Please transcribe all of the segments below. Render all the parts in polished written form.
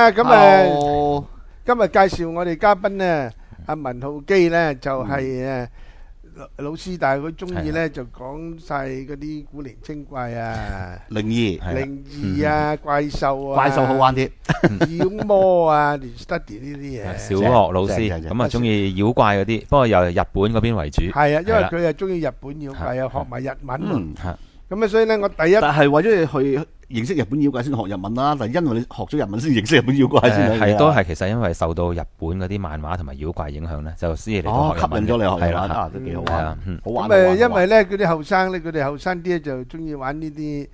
啦，咁今日介紹我哋嘉賓咧，阿文浩基咧就係老師，但係佢中意咧就講晒嗰啲古靈精怪啊、 靈異啊、怪獸啊、 怪獸好玩啲， 妖魔啊、study 呢啲嘢。 小學老師咁啊，中意妖怪嗰啲，不過由日本嗰邊為主。 係啊，因為佢係中意日本妖怪，又學埋日文。咁啊，所以咧，我第一但係為咗去認識日本妖怪先學日文啦，但係因為你學咗日文先認識日本妖怪先係都係其實因為受到日本嗰啲漫畫同埋妖怪影響咧，就先嚟到學日文。 吸引咗你學日文啊， 都幾好玩，好玩。 咁因為咧，佢哋後生咧，佢哋後生啲咧就中意玩呢啲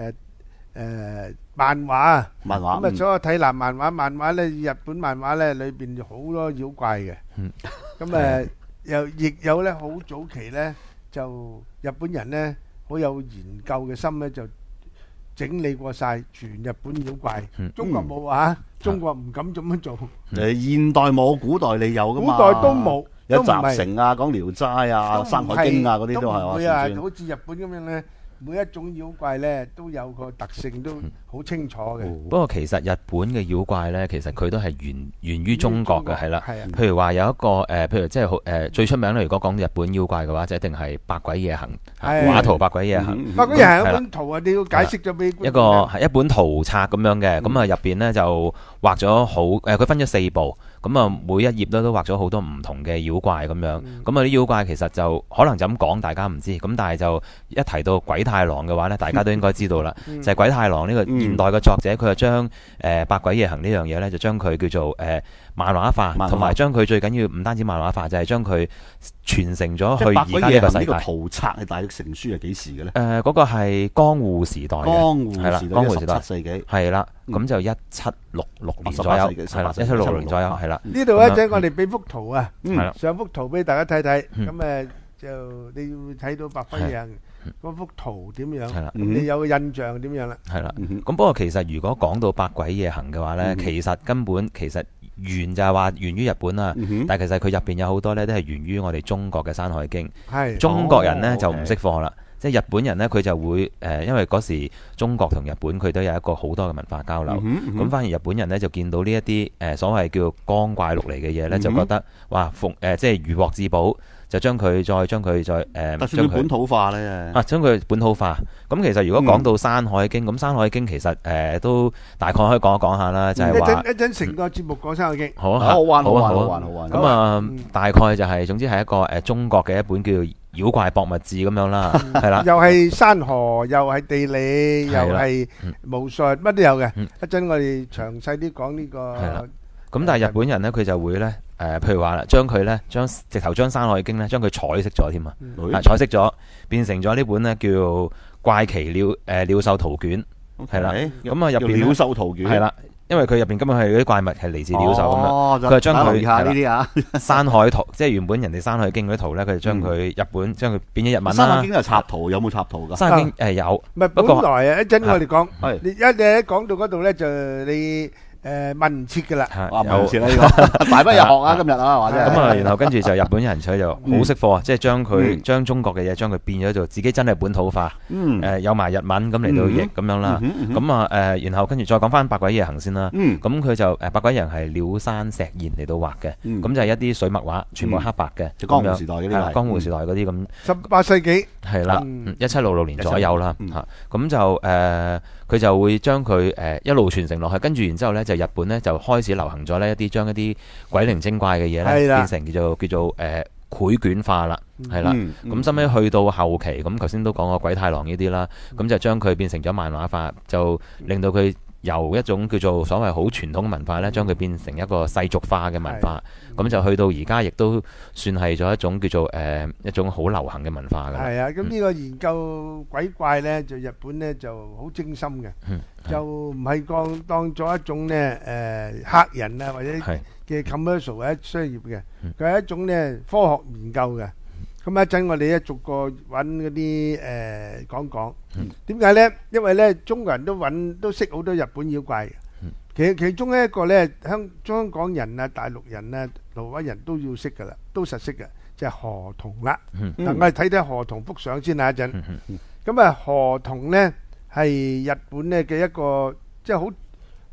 漫畫啊。 漫畫咁啊，所以睇南漫畫咧，日本漫畫咧裏邊好多妖怪嘅。咁亦有咧，好早期咧，就日本人咧。好有研究嘅心咧，就整理過晒全日本妖怪。中國冇啊，中國唔敢咁樣做。 現代冇，古代你有噶嘛？ 古代都冇， 有集成啊，講聊齋啊、山海經啊嗰啲都係嘛？ 會啊，好似日本咁樣咧，每一種妖怪咧都有個特性，都好清楚嘅。 不過其實日本嘅妖怪咧，其實佢都係源於中國嘅，係啦。譬如話有一個譬如即係最出名咧，如果講日本妖怪嘅話，就一定係百鬼夜行。畫圖百鬼夜行， 百鬼夜行一本圖啊，你要解釋咗俾一個係一本圖冊咁樣嘅，咁啊入邊咧就畫咗好佢分咗4部，咁啊每一頁咧都畫咗好多唔同嘅妖怪咁樣，咁啊啲妖怪其實就可能就咁講，大家唔知，咁但係就一提到鬼太郎嘅話咧，大家都應該知道啦，就係鬼太郎呢個現代嘅作者，佢就將百鬼夜行呢樣嘢咧，就將佢叫做漫畫化，同埋將佢最緊要唔單止漫畫化，就係將佢傳承咗去而家呢個世界。呢個圖冊係大約成書係幾時嘅咧？ 嗰個係江戶時代嘅，係啦，江戶時代 17世紀， 係啦，咁就1766年左右，係啦，1766年左右，係啦。 呢度一陣我哋俾幅圖啊，上幅圖俾大家睇睇，咁就你要睇到百鬼夜行嗰幅圖點樣，咁你有個印象點樣啦？ 係啦，咁不過其實如果講到百鬼夜行嘅話咧，其實根本源就係話源於日本啦，但係其實佢入邊有好多咧都係源於我哋中國嘅《山海經》。中國人咧就唔識貨啦，即係日本人咧佢就會因為嗰時中國同日本佢都有一個好多嘅文化交流，咁反而日本人咧就見到呢一啲所謂叫光怪陸離嘅嘢咧，就覺得哇即係如獲至寶。就將佢將佢本土化咧將佢本土化。咁其實如果講到《山海經》，咁《山海經》其實都大概可以講一講下啦，就係話一陣成個節目講《山海經》。 好玩。 咁啊，大概就係總之係一個中國嘅一本叫做《妖怪博物志》咁樣啦，係啦。 又係山河，又係地理，又係巫術，乜都有嘅。一陣我哋詳細啲講呢個。 係啦。咁但係日本人咧，佢就會咧譬如話啦，將直頭將《山海經》咧，將佢彩色咗添啊，彩色咗，變成咗呢本咧叫《怪奇鳥獸圖卷》，係啦。咁啊入邊鳥獸圖卷係啦，因為佢入邊根本係嗰啲怪物係嚟自鳥獸咁樣，佢就將佢呢啲啊山海圖，即係原本人哋《山海經》嗰啲圖咧，佢就將佢日本將佢變咗日文啦。 山海經有插圖，有冇插圖噶？ 山海經有， 唔係本來啊，一陣我哋講，你一講到嗰度咧就你。問唔切噶啦， 問唔切啦呢個，大不入學啊今日啊，或者咁啊，然後跟住就日本人佢就好識貨，即係將中國嘅嘢將佢變咗做自己真係本土化，有埋日文咁嚟到譯咁樣啦，咁啊然後跟住再講翻百鬼夜行先啦，咁佢就百鬼夜行係鳥山石彥嚟到畫嘅，咁就係一啲水墨畫，全部黑白嘅， 江戶時代嗰啲， 江戶時代嗰啲咁 ，18世紀係啦，1766年左右啦，咁就佢就會將佢一路傳承落去，跟住然之後咧就日本咧就開始流行咗呢將一啲鬼靈精怪嘅嘢咧變成叫做繪卷化啦，係啦，咁收尾去到後期，咁頭先都講過鬼太郎呢啲啦，咁就將佢變成咗漫畫化，就令到佢由一種叫做所謂好傳統嘅文化咧，將佢變成一個世俗化嘅文化，咁就去到而家亦都算係咗一種叫做一種好流行嘅文化㗎。 係啊，咁呢個研究鬼怪咧，就日本咧就好精心嘅，就唔係當咗一種咧客人啊或者嘅 commercial 或者商業嘅，佢係一種咧科學研究嘅。咁一陣我哋咧逐個揾嗰啲講講，點解咧？因為咧中國人都識好多日本妖怪嘅，其中一個咧香港人啊、大陸人啊、台灣人都要識噶啦，都實識嘅，就係河童啦。嗱，我哋睇睇河童幅相先啊，一陣。咁啊，河童咧係日本咧嘅一個即係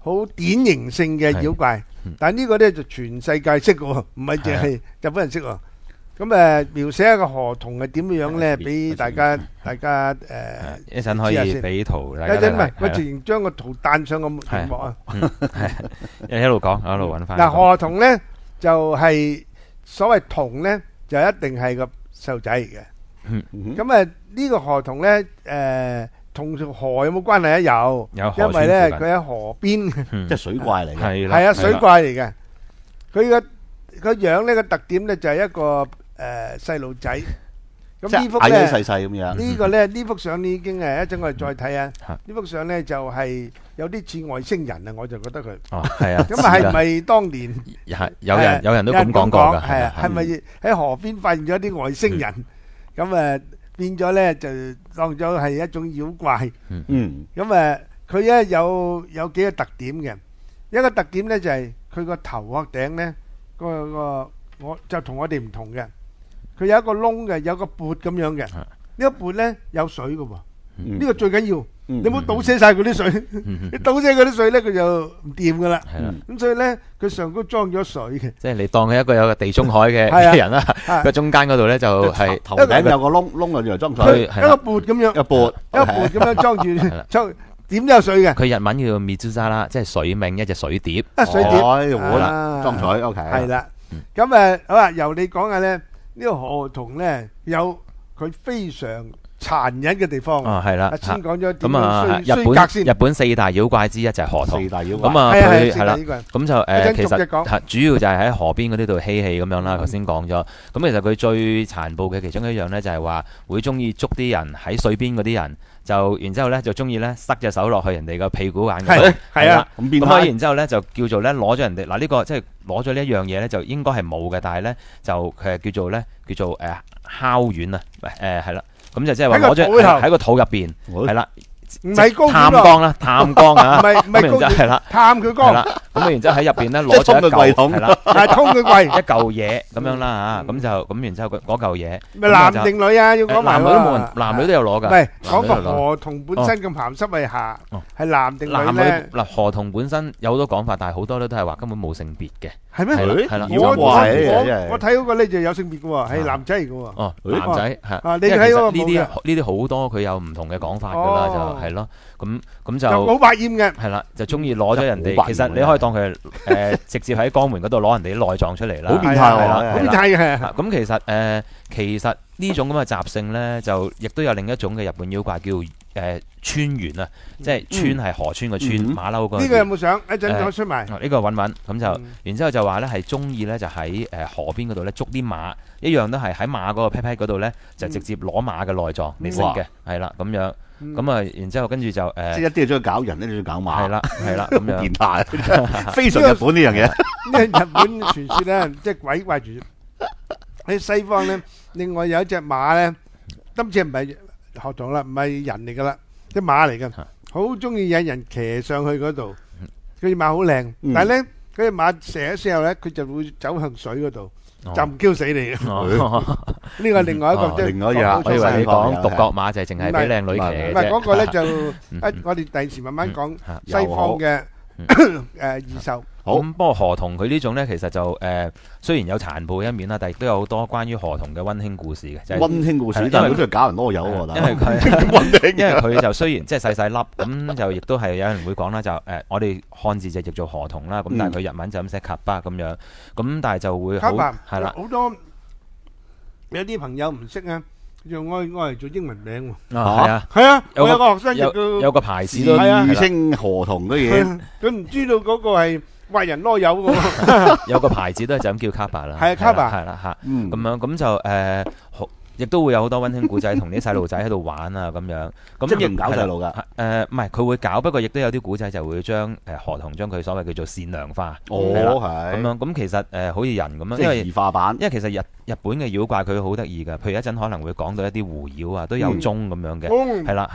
好典型性嘅妖怪，但係呢個咧就全世界識嘅喎，唔係淨係日本人識喎。咁描寫一個河童係點樣咧？俾大家一陣可以俾圖大家。 一陣唔係，我直情將個圖彈上個屏幕啊。 一路講，一路揾翻。 嗱，河童咧就係所謂童咧，就一定係個細路仔嚟嘅。咁呢個河童咧同河有冇關係啊？有，因為咧佢喺河邊， 即係水怪嚟嘅。 係啊，水怪嚟嘅。佢個樣呢個特點咧就係一個細路仔。咁呢幅咧矮細細咁樣。 呢個咧呢幅相已經一陣我哋再睇啊。呢幅相咧就係有啲似外星人啊，我就覺得佢。 哦，係啊。 咁啊係咪當年有人都咁講過㗎？ 係啊，係咪喺河邊發現咗啲外星人？咁變咗咧就當咗係一種妖怪。咁佢咧有幾個特點嘅。一個特點咧就係佢個頭殼頂咧我就同我哋唔同嘅。佢有一個窿嘅，有個缽咁樣嘅。呢個缽咧有水嘅喎。呢個最緊要，你冇倒瀉晒嗰啲水。你倒瀉嗰啲水咧，佢就唔掂噶啦。咁所以咧，佢上高裝咗水嘅。 即係你當佢一個有個地中海嘅人啦。個中間嗰度咧就係頭頂有個窿啊，用嚟裝水。 一個缽咁樣，一個缽咁樣裝住，點都有水嘅。 佢日文叫 Mitsuzara，即係水皿，一隻水碟。 水碟好啦，裝水 OK。 係啦，咁好啦，由你講下咧。呢個河童咧有佢非常殘忍嘅地方。 係啦。 先講咗點樣衰格先。日本四大妖怪之一就係河童。 四大妖怪。 佢係啦。咁就其實主要就係喺河邊嗰啲度嬉戲咁樣啦。頭先講咗。咁其實佢最殘暴嘅其中一樣咧，就係話會中意捉啲人喺水邊嗰啲人。然之後咧就中意咧塞隻手落去人哋個屁股眼嗰度，係啊，咁然之後咧就叫做咧攞咗人哋嗱呢個即係攞咗呢一樣嘢咧就應該係冇嘅，但係咧就佢係叫做烤丸啊，係啦，咁就即係話攞咗喺個肚入邊，係啦。 唔係高探光啦，探光啊！ 唔係高係啦， 探佢光。 係啦，咁然之後喺入邊咧攞咗一嚿，係啦， 係通佢櫃一嚿嘢咁樣啦嚇，咁然之後嗰嚿嘢， 咪男定女啊？要講埋男女都冇人，男女都有攞㗎。 唔係講個河童本身咁鹹濕係下，係男定女咧？ 嗱，河童本身有好多講法，但係好多咧都係話根本冇性別嘅。 係咩？ 係啦， 我睇嗰個咧就有性別嘅喎，係男仔嚟嘅喎。 哦，男仔係。 啊，你睇嗰個呢啲好多佢有唔同嘅講法㗎啦，就係咯。咁就好百厭嘅。 係啦，就中意攞咗人哋。其實你可以當佢直接喺肛門嗰度攞人哋啲內臟出嚟啦。 好變態喎！ 好變態嘅。 咁其實呢種咁嘅習性咧，就亦都有另一種嘅日本妖怪叫川原啊，即係川係河川個川，馬騮個。 呢個有冇相？一陣再出埋。 呢個揾咁就，然之後就話咧係中意咧就喺河邊嗰度咧捉啲馬，一樣都係喺馬嗰個 pat pat 嗰度咧就直接攞馬嘅內臟嚟食嘅，係啦咁樣。咁然之後跟住就即係一啲係中意搞人，一啲中意搞馬。 係啦，咁樣變態，非常日本呢樣嘢。 呢日本傳說咧，即係鬼怪傳說。喺西方咧，另外有一隻馬咧，今次唔係河童啦，唔係人嚟噶啦，隻馬嚟嘅，好中意引人騎上去嗰度。嗰隻馬好靚，但係咧嗰隻馬射咗之後咧，佢就會走向水嗰度，就唔 Q 死你嘅。呢個另外一個即係另外一樣。 我以為你講獨角馬就係淨係俾靚女騎嘅啫。 唔係嗰個咧就我哋第時慢慢講西方嘅異獸。 好，不過河童佢呢種咧，其實就雖然有殘暴嘅一面啦，但係亦都有好多關於河童嘅溫馨故事嘅。就係溫馨故事，但係佢都係搞人攞油喎。 因為佢就雖然即係細細粒，咁就亦都係有人會講啦，就我哋漢字就譯做河童啦，咁但係佢日文就咁寫卡巴咁樣，咁但係就會好係啦， 好多有啲朋友唔識啊，用我嚟做英文名喎。 係啊， 我有個學生有個牌子都自稱河童嘅嘢， 佢唔知道嗰個係挖人攞油嘅。 有個牌子都係就咁叫卡巴啦。 係啊，卡巴係啦嚇，咁樣咁就亦都會有好多溫馨故仔同啲細路仔喺度玩啊咁樣，咁即係唔搞細路㗎。 唔係佢會搞，不過亦都有啲古仔就會將河童將佢所謂叫做善良化。 係咁樣咁其實好似人咁樣， 即係異化版。 因為其實日本嘅妖怪佢好得意㗎，譬如一陣可能會講到一啲狐妖啊，都有鐘咁樣嘅，係啦。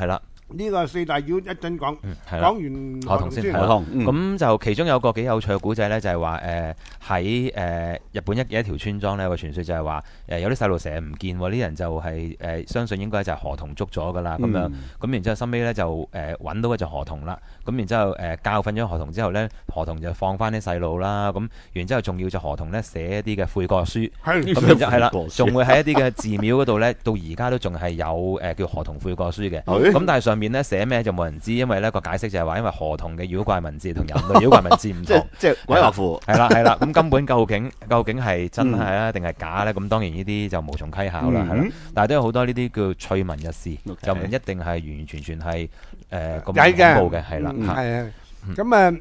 呢個四大妖一陣講， 係啦講完河童先先係啦河童咁就其中有個幾有趣嘅古仔咧，就係話喺日本一條村莊咧，有個傳說就係話有啲細路成日唔見喎，啲人就係相信應該就係河童捉咗噶啦咁樣，咁然之後收尾咧就揾到嗰隻河童啦，咁然之後教訓咗河童之後咧，河童就放翻啲細路啦，咁然之後仲要隻河童咧寫一啲嘅悔過書，咁然之後係啦，仲會喺一啲嘅寺廟嗰度咧，到而家都仲係有叫河童悔過書嘅，咁但係上面咧寫咩就冇人知，因為咧個解釋就係話，因為河童嘅妖怪文字同人類妖怪文字唔同， 即係鬼畫符， 係啦，咁根本究竟係真係啊定係假咧？咁當然呢啲就無從稽考啦，係啦，但係都有好多呢啲叫趣聞軼事，就唔一定係完完全全係咁恐怖嘅，係啦， 係啊，咁啊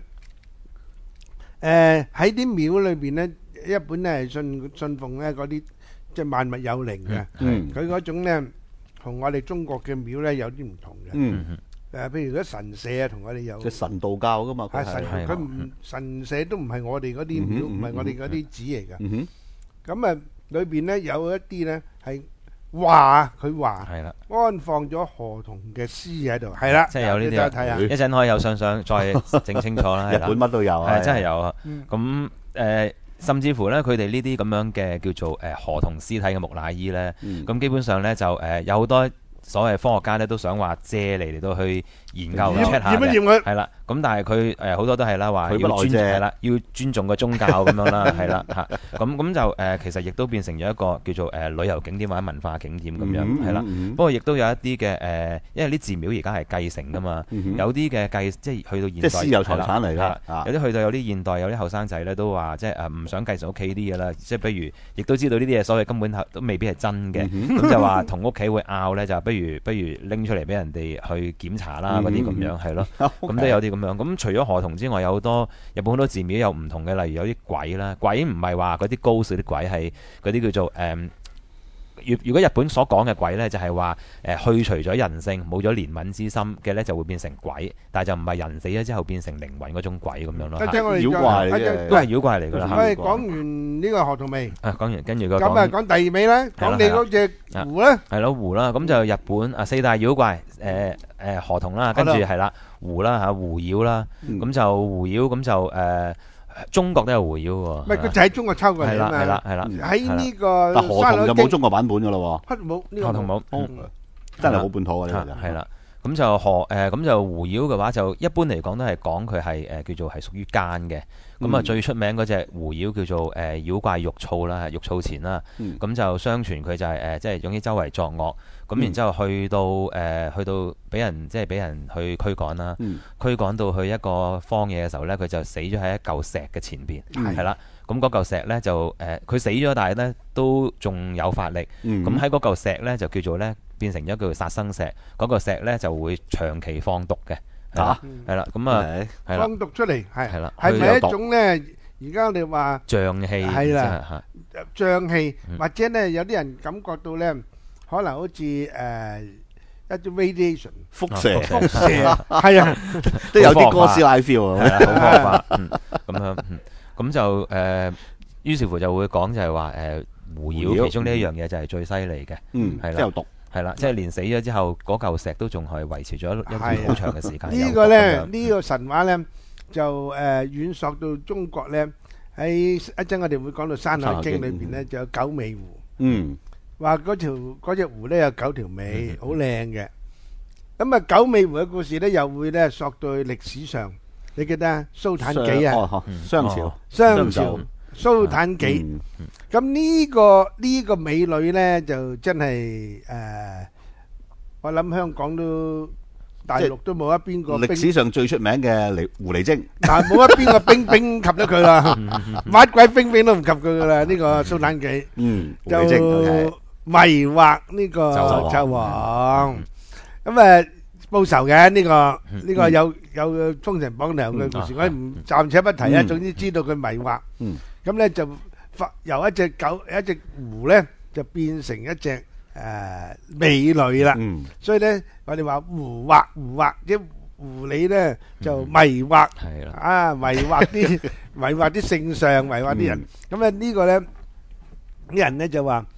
喺啲廟裏邊咧，一本咧係信奉咧嗰啲即係萬物有靈嘅，佢嗰種咧同我哋中國嘅廟咧有啲唔同嘅。譬如嗰神社啊，同我哋有即係神道教噶嘛， 佢唔神社都唔係我哋嗰啲廟，唔係我哋嗰啲寺嚟嘅。咁啊，裏邊咧有一啲咧係話佢話安放咗河童嘅屍喺度，係啦， 即係有呢啲睇下， 一陣可以有相再整清楚啦。 日本乜都有啊， 係真係有啊。咁甚至乎咧，佢哋呢啲咁樣嘅叫做河童屍體嘅木乃伊咧，咁基本上咧就有好多所謂科學家咧都想話借嚟到去研究 check 下嘅，係啦。咁但係佢好多都係啦，話要尊重個宗教咁樣啦，係啦嚇。咁就其實亦都變成咗一個叫做旅遊景點或者文化景點咁樣，係啦。不過亦都有一啲嘅因為啲寺廟而家係繼承噶嘛，有啲嘅即係去到現代， 即係私有財產嚟㗎。 有啲去到有啲現代有啲後生仔咧都話即係唔想繼承屋企啲嘢啦，即係比如亦都知道呢啲嘢所謂根本都未必係真嘅，咁就話同屋企會拗咧，就不如拎出嚟俾人哋去檢查啦嗰啲咁樣係咯，咁都有啲咁樣。咁除咗河童之外，有好多日本好多寺廟有唔同嘅，例如有啲鬼啦，鬼唔係話嗰啲高數啲鬼，係嗰啲叫做如果日本所講嘅鬼咧，就係話去除咗人性，冇咗憐憫之心嘅咧，就會變成鬼，但係就唔係人死咗之後變成靈魂嗰種鬼咁樣咯。 妖怪都係妖怪嚟㗎啦。 我哋講完呢個河童未？ 講完跟住個咁啊，講第二味啦，講你嗰隻狐啦。 係咯，狐啦，咁就日本四大妖怪河童啦，跟住係啦狐啦嚇狐妖啦，咁就狐妖咁就中國都有狐妖喎， 唔係佢就喺中國抽過嚟啊嘛， 係啦， 喺呢個但河童就冇中國版本噶咯喎， 冇呢個河童冇， 真係好本土啊呢個就係啦，咁就狐妖嘅話就一般嚟講都係講佢係叫做係屬於奸嘅，咁啊最出名嗰隻狐妖叫做妖怪玉藻啦，玉藻前啦，咁就相傳佢就係即係總之周圍作惡。咁然之後去到俾人去驅趕啦，驅趕到去一個荒野嘅時候咧，佢就死咗喺一嚿石嘅前邊，係啦。咁嗰嚿石咧就佢死咗，但係咧都仲有法力。咁喺嗰嚿石咧就叫做咧變成咗叫做殺生石，嗰個石咧就會長期放毒嘅，係啦。咁啊係啦， 放毒出嚟係啦， 係咪一種咧？而家你話瘴氣係啦，瘴氣或者咧有啲人感覺到咧。可能好似一啲 radiation 輻射係啊， 都有啲哥斯拉 feel 啊， 好科學化，咁樣，咁就於是乎就會講就係話狐妖其中呢一樣嘢就係最犀利嘅，係啦， 有毒， 係啦，即係連死咗之後嗰嚿石都仲係維持咗一段好長嘅時間。 呢個咧呢個神話咧就遠溯到中國咧，喺一陣我哋會講到《山海經》裏邊咧就有九尾狐。話嗰隻狐咧有9條尾，好靚嘅。咁啊九尾狐嘅故事咧又會咧溯到去歷史上，你記得蘇坦紀啊？ 商朝蘇坦紀。咁呢個美女咧就真係我諗香港都大陸都冇一邊個歷史上最出名嘅狐狸精， 但係冇一邊個兵及得佢啦，乜鬼兵都唔及佢噶啦。呢個蘇坦紀就迷惑呢個紂王，咁報仇嘅呢個有《封神榜》有嘅故事，我唔暫且不提啊。總之知道佢迷惑，咁咧就由一隻狐咧就變成一隻美女啦。所以咧我哋話狐惑啲狐狸咧就迷惑，迷惑啲聖上，迷惑啲人。咁咧呢個咧啲人咧就話。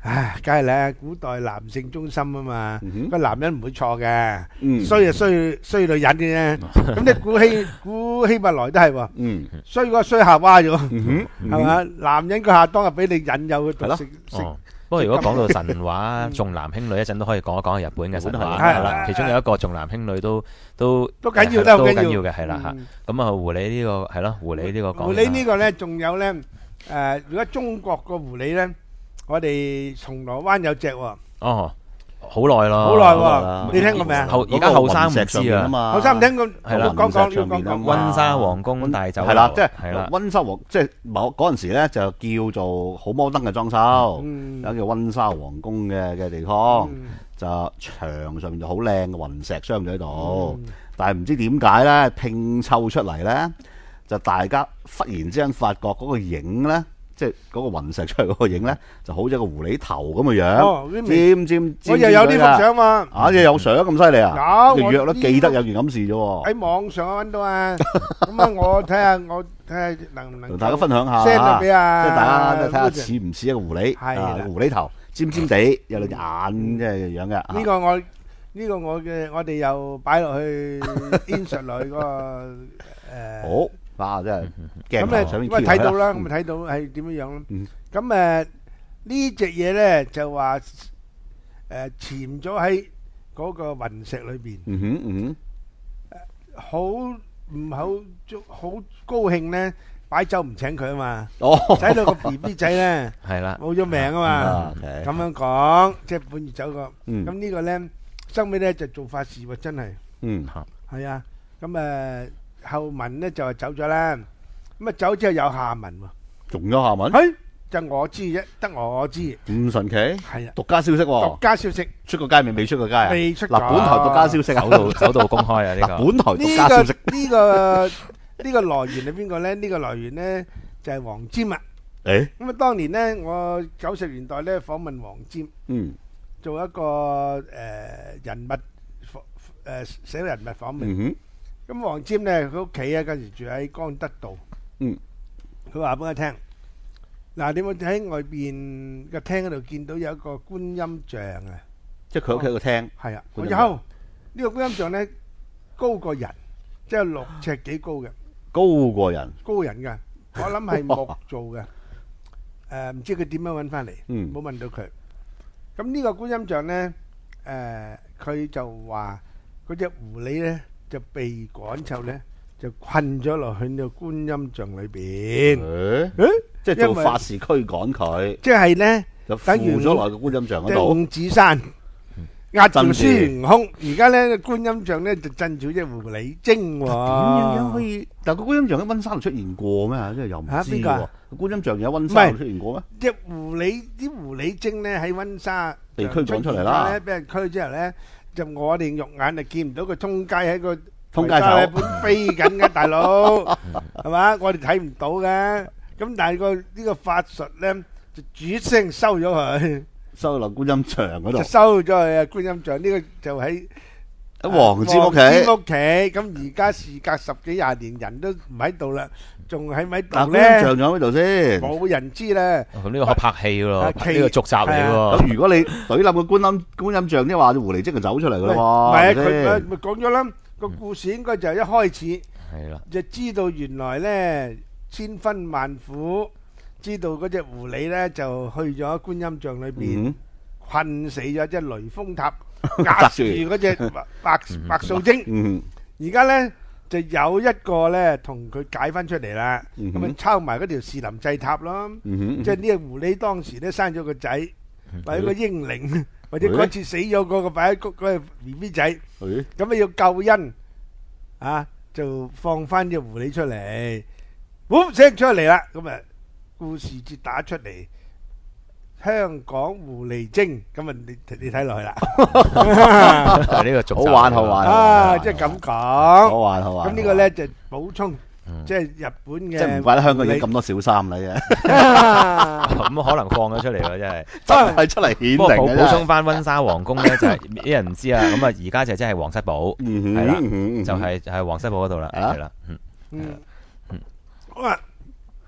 唉，梗係咧，古代男性中心啊嘛，個男人唔會錯嘅， 嗯衰就衰女人嘅啫。咁你古希伯來都係喎，衰嗰個衰夏娃咗，係嘛？男人個夏當係俾你引誘佢讀食。 不過如果講到神話重男輕女，一陣都可以講一講日本嘅神話係啦。其中有一個重男輕女都緊要， 都緊要嘅係啦嚇。咁啊，狐狸呢個係咯，狐狸呢個講。 狐狸呢個咧，仲有咧如果中國個狐狸咧，我哋銅鑼灣有隻喎。哦。 好耐咯， 好耐喎！你聽過未啊？ 而家後生唔知啊， 後生唔聽過。 係啦， 講溫莎皇宮大酒樓係啦，即係溫莎皇，即係某嗰陣時咧就叫做好摩登嘅裝修，有叫溫莎皇宮嘅地方，就牆上面就好靚嘅雲石鑲咗喺度，但係唔知點解咧拼湊出嚟咧，就大家忽然之間發覺嗰個影咧。即係嗰個雲石出嚟嗰個影咧，就好似一個狐狸頭咁嘅樣，尖尖。 我又有呢幅相嘛？ 又有相咁犀利啊！ 有， 約都記得有件咁事啫喎。 喺網上揾到啊！咁啊，我睇下能唔能同大家分享下 send 俾啊！ 即係大家睇下似唔似一個狐狸？ 係狐狸頭，尖尖地，有對眼，即係樣嘅。 呢個我哋又擺落去 insert 落去嗰個好。哇！真係咁咁咪睇到啦，咁咪睇到係點樣樣咯。咁呢隻嘢咧就話潛咗喺嗰個雲石裏邊。好唔好高興咧？擺酒唔請佢啊嘛。使到個 BB 仔咧係啦，冇咗命啊嘛。咁樣講，即係半夜走個。咁呢個咧收尾咧就做法事喎，真係。係啊。咁後文咧就係走咗啦，咁啊走之後有下文喎， 仲有下文？ 就我知啫，得我知。 咁神奇？係啊，獨家消息喎。 獨家消息出過街未？未出過街啊？ 未出。 嗱，本台獨家消息走到公開啊！呢個本台獨家消息。 呢個來源係邊個咧？呢個來源咧就係黃霑啊。咁啊，當年咧我90年代咧訪問黃霑，做一個人物寫人物訪問。咁黃霑咧，佢屋企啊，嗰時住喺江德道。佢話俾我聽，嗱，你有冇喺外邊個廳嗰度見到有一個觀音像啊？ 即係佢屋企個廳。係啊。 有呢個觀音像咧，高過人，即係6尺幾高嘅。 高過人。高人㗎，我諗係木做嘅。唔知佢點樣揾翻嚟？冇問到佢。咁呢個觀音像咧，佢就話嗰隻狐狸咧。就被趕湊咧，就困咗落去呢個觀音像裏邊。 即係做法事驅趕佢。 即係咧， 就附咗落個觀音像嗰度。 五指山壓住孫悟空，而家咧觀音像咧就鎮住隻狐狸精喎。 點樣可以？但係個觀音像喺溫莎度出現過咩？即係又唔知喎。個觀音像有喺溫莎度出現過咩？ 隻啲狐狸精咧喺溫莎被驅趕出嚟啦。 俾人驅之後咧。就我哋肉眼就見唔到佢通街喺個通街頭飛緊嘅大佬，係嘛？我哋睇唔到嘅。咁但係呢個法術咧，就煮聲收咗佢， 收落觀音像嗰度。 就收咗去觀音像，呢個就喺黃霑屋企。 咁而家事隔10幾20年，人都唔喺度啦，仲喺咪度咧？ 觀音像仲喺度先， 冇人知啦。 咁呢個可拍戲咯，呢個續集嚟喎。 咁如果你懟冧個觀音像，即係話隻狐狸精就走出嚟噶啦喎。 唔係啊，佢咪講咗啦。個故事應該就係一開始係啦， 就知道原來咧千辛萬苦，知道嗰隻狐狸咧就去咗觀音像裏邊困死咗，即係雷峰塔壓住嗰隻白素貞。而家咧就有一個咧同佢解翻出嚟啦，咁咪抄埋嗰條士林祭塔咯。即係呢個狐狸當時咧生咗個仔，或者個嬰靈，或者嗰次死咗嗰個擺喺嗰個 BB 仔，咁啊要救恩啊，就放翻隻狐狸出嚟，呼聲出嚟啦，咁啊故事節打出嚟。香港狐狸精，咁啊你睇落去啦， 呢個好玩啊！即係咁講， 好玩。 咁呢個咧就補充，即係日本嘅， 即係唔怪得香港影咁多小三啦啫。 咁可能放咗出嚟喎，真係出嚟顯靈。 不過補充翻溫莎皇宮咧，就係啲人唔知啊。咁啊，而家就真係皇室堡，係啦，就係皇室堡嗰度啦，係啦， 好啊。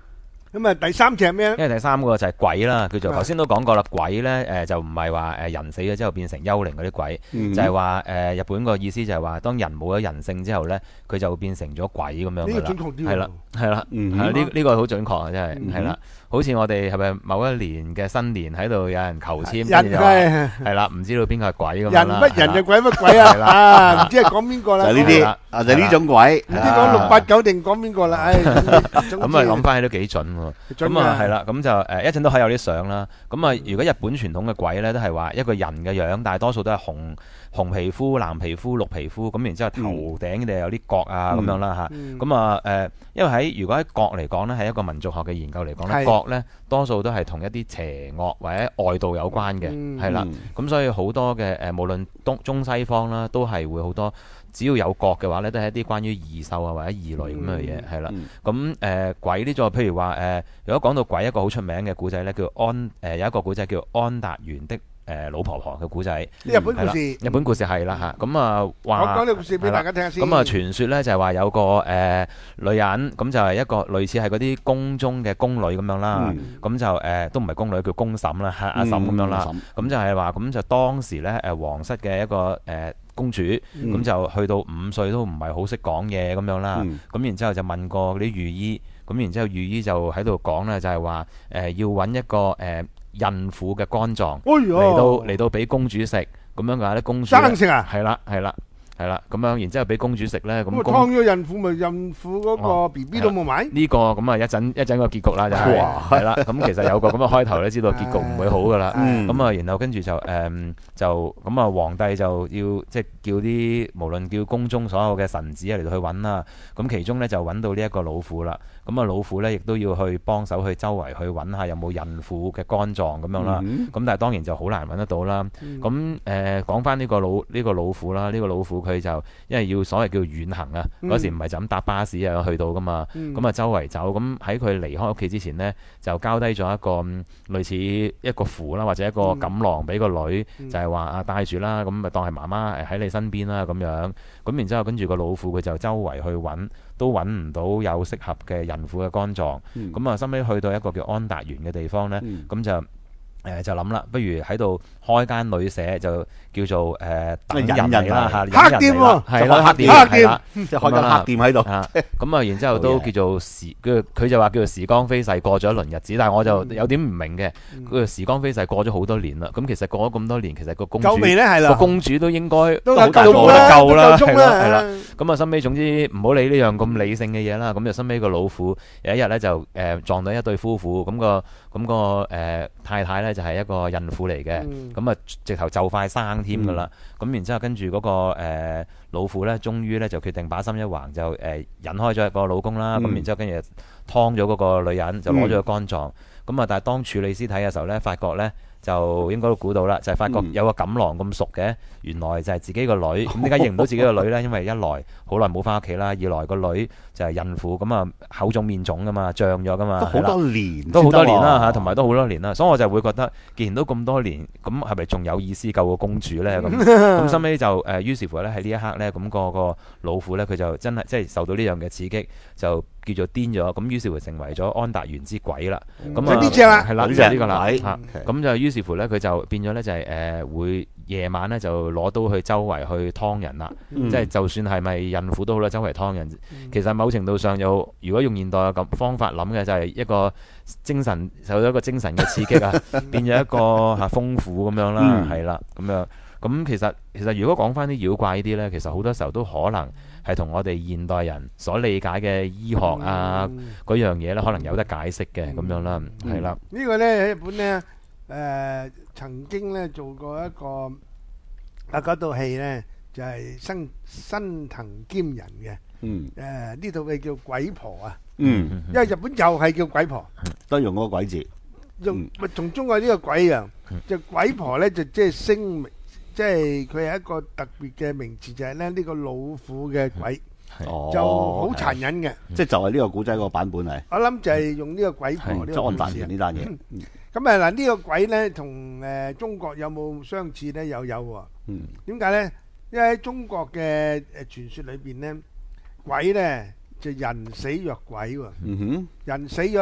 咁啊，第三隻係咩咧？ 因為第三個就係鬼啦，叫做頭先都講過啦，鬼咧就唔係話人死咗之後變成幽靈嗰啲鬼，就係話日本個意思就係話當人冇咗人性之後咧，佢就會變成咗鬼咁樣噶啦。 呢個準確啲喎。 係啦，係啦，呢個好準確啊，真係係啦。好似我哋係咪某一年嘅新年喺度有人求籤，係啦，唔知道邊個係鬼咁樣啦。 人不人就鬼不鬼啊！啊，唔知係講邊個啦？ 就呢啲就呢種鬼， 唔知講689定講邊個啦？唉， 咁啊諗翻起都幾準喎。咁啊係啦，咁就一陣都可以有啲相啦。咁啊，如果日本傳統嘅鬼咧，都係話一個人嘅樣，但係多數都係紅皮膚、藍皮膚、綠皮膚，咁然之後頭頂嘅有啲角啊咁樣啦嚇。咁啊因為如果喺角嚟講咧，係一個民族學嘅研究嚟講咧，角咧多數都係同一啲邪惡或者外道有關嘅，係啦。咁所以好多嘅無論中西方啦，都係會好多。只要有角嘅話咧，都係一啲關於異獸啊或者異類咁嘅嘢，係啦。咁鬼呢座，譬如話如果講到鬼，一個好出名嘅古仔咧，叫有一個古仔叫安達原的老婆婆嘅古仔。 日本故事， 日本故事係啦嚇。咁啊話講呢個故事俾大家聽下先。 咁啊傳說咧就係話有個女人，咁就係一個類似係嗰啲宮中嘅宮女咁樣啦。咁就都唔係宮女，叫宮嬸啦，阿嬸咁樣啦。咁就係話咁就當時咧皇室嘅一個公主，咁就去到5歲都唔係好識講嘢咁樣啦。咁然之後就問過啲御醫，咁然之後御醫就喺度講咧，就係話要揾一個孕婦嘅肝臟嚟到俾公主食，咁樣嘅話咧，公主生食啊？ 係啦，咁樣，然之後俾公主食咧，咁劏咗孕婦咪孕婦嗰個 BB 都冇埋？ 呢個咁啊一陣個結局啦，就係啦。咁其實有個咁嘅開頭咧，知道結局唔會好噶啦。咁啊，然後跟住就咁啊，皇帝就要即係叫啲無論叫宮中所有嘅臣子嚟到去揾啦。咁其中咧就揾到呢一個老婦啦。咁啊，老婦咧亦都要去幫手去周圍去揾下有冇孕婦嘅肝臟咁樣啦。咁但係當然就好難揾得到啦。咁講翻呢個老婦啦，呢個老婦佢就因為要所謂叫遠行啊，嗰時唔係就咁搭巴士啊去到噶嘛。咁啊周圍走，咁喺佢離開屋企之前呢，就交低咗一個類似一個符啦，或者一個錦囊俾個女，就係話啊帶住啦，咁咪當係媽媽喺你身邊啦咁樣。咁然之後跟住個老婦佢就周圍去揾。都揾唔到有適合嘅孕婦嘅肝臟，咁啊，收尾去到一個叫安達園嘅地方呢，咁就諗啦，不如喺度開間旅社，就叫做等人嚟啦嚇， 黑店喎， 係啦，黑店係啦， 即係開間黑店喺度。 咁啊，然之後都叫做佢就話叫做時光飛逝，過咗一輪日子，但係我就有點唔明嘅，佢時光飛逝過咗好多年啦，咁其實過咗咁多年，其實個公主都應該都好大冇得救啦，係啦，咁啊，收尾總之唔好理呢樣咁理性嘅嘢啦，咁就收尾個老婦有一日咧就撞到一對夫婦，咁個太太咧就係一個孕婦嚟嘅，咁啊直頭就快生添噶啦，咁然之後跟住嗰個老婦咧，終於咧就決定把心一橫，就引開咗個老公啦，咁然之後跟住劏咗嗰個女人，就攞咗個肝臟，咁啊但係當處理屍體嘅時候咧，發覺咧就應該都估到啦，就係發覺有個錦囊咁熟嘅，原來就係自己個女。咁點解認唔到自己個女咧？因為一來好耐冇翻屋企啦，二來個女就係孕婦，咁啊口腫面腫噶嘛，脹咗噶嘛， 都好多年啦嚇，同埋都好多年啦，所以我就會覺得，既然都咁多年，咁係咪仲有意思救個公主咧？咁收尾就於是乎咧喺呢一刻咧，咁個老婦咧佢就真係即係受到呢樣嘅刺激，就叫做癲咗，咁於是乎成為咗安達園之鬼啦。咁啊呢隻啦， 係啦，就係呢個啦嚇。咁就於是乎咧，佢就變咗咧就係會夜晚咧就攞刀去周圍去劏人啦。即係就算係咪孕婦都好啦，周圍劏人。其實某程度上如果用現代嘅方法諗嘅，就係一個受咗一個精神嘅刺激啊，變咗一個豐富咁樣啦，係啦咁樣。咁其實如果講翻啲妖怪呢啲呢，其實好多時候都可能係同我哋現代人所理解嘅醫學啊嗰樣嘢呢，可能有得解釋嘅咁樣啦，係啦。 呢個呢喺日本呢，曾經呢做過一個嗰套戲呢，就係新藤兼人嘅。呢套戲叫鬼婆啊。因為日本又係叫鬼婆， 都用嗰個鬼字。 同中國呢個鬼一樣，就鬼婆呢就即係聲明。即係佢係一個特別嘅名詞，就係咧呢個老虎嘅鬼，就好殘忍嘅。 即係就係呢個古仔個版本嚟。 我諗就係用呢個鬼婆呢個安達園呢單嘢。 咁嗱呢個鬼咧同中國有冇相似咧？有喎。點解咧？因為喺中國嘅傳說裏邊咧，鬼咧就人死若鬼喎。人死咗咧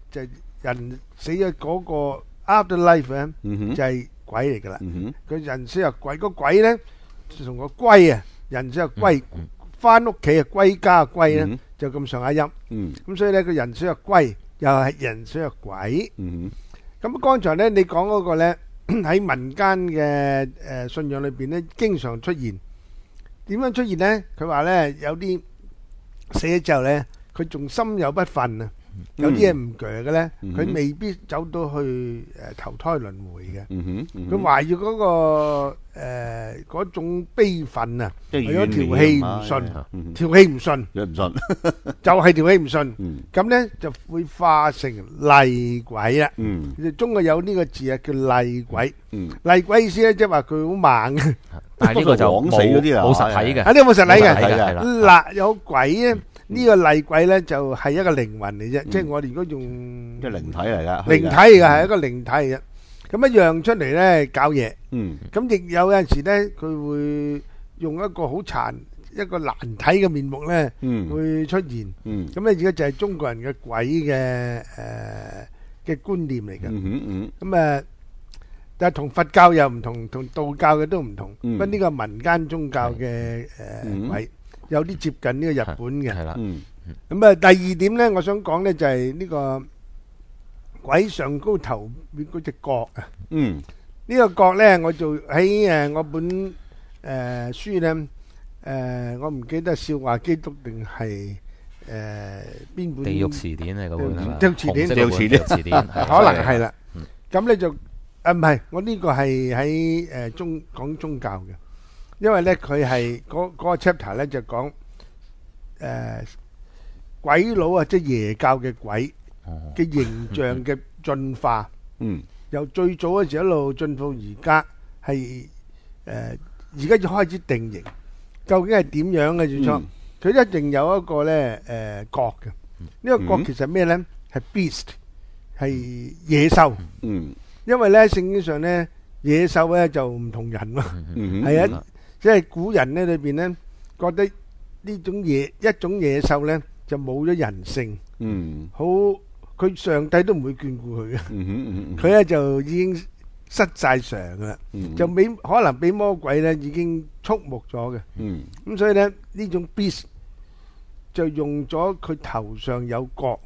就人死咗嗰個 afterlife 咧，就係鬼嚟㗎啦。佢人死又鬼，個鬼咧就同個龜啊，人死又龜，翻屋企啊歸家嘅龜咧就咁上下音。咁所以咧個人死又龜，又係人死又鬼。咁剛才咧你講嗰個咧喺民間嘅信仰裏邊咧，經常出現。點樣出現咧？佢話咧有啲死咗之後咧，佢仲心有不忿啊！有啲嘢唔鋸嘅咧，佢未必走到去投胎輪迴嘅。佢懷住嗰個嗰種悲憤啊，為咗條氣唔順，條氣唔順，就係條氣唔順。咁咧就會化成厲鬼啦。中國有呢個字啊，叫厲鬼。厲鬼意思咧，即係話佢好猛。 但係呢個就冇實體嘅。 啊，呢個冇實體嘅。嗱，有鬼咧。呢個厲鬼咧就係一個靈魂嚟啫，即係我哋如果用即係靈體嚟㗎， 靈體嚟㗎，係一個靈體嚟嘅。咁一樣出嚟咧搞嘢，咁亦有陣時咧佢會用一個好殘、一個難睇嘅面目咧會出現。咁咧而家就係中國人嘅鬼嘅觀念嚟嘅。咁但係同佛教又唔同，同道教嘅都唔同。不過呢個民間宗教嘅鬼。有啲接近呢個日本嘅，係啦。咁第二點咧，我想講咧就係呢個鬼上高頭面嗰隻角啊。呢個角咧，我就喺我本書咧，我唔記得笑話基督定係邊本？地獄詞典嚟嗰本係嘛？地獄詞典，可能係啦。咁咧就唔係，我呢個係喺講宗教嘅。因為咧佢係嗰個 chapter 咧就講鬼佬啊，即係耶教嘅鬼嘅形象嘅進化，由最早嗰時一路進到而家係而家就開始定型，究竟係點樣嘅？最初佢一定有一個咧角嘅，呢個角其實咩咧？係 beast，係野獸。因為咧聖經上咧野獸咧就唔同人咯，係啊。即係古人咧裏邊咧，覺得呢種一種野獸咧就冇咗人性，好佢上帝都唔會眷顧佢嘅，佢咧就已經失晒常噶啦，就可能俾魔鬼咧已經觸目咗嘅，咁所以咧呢種 beast 就用咗佢頭上有角，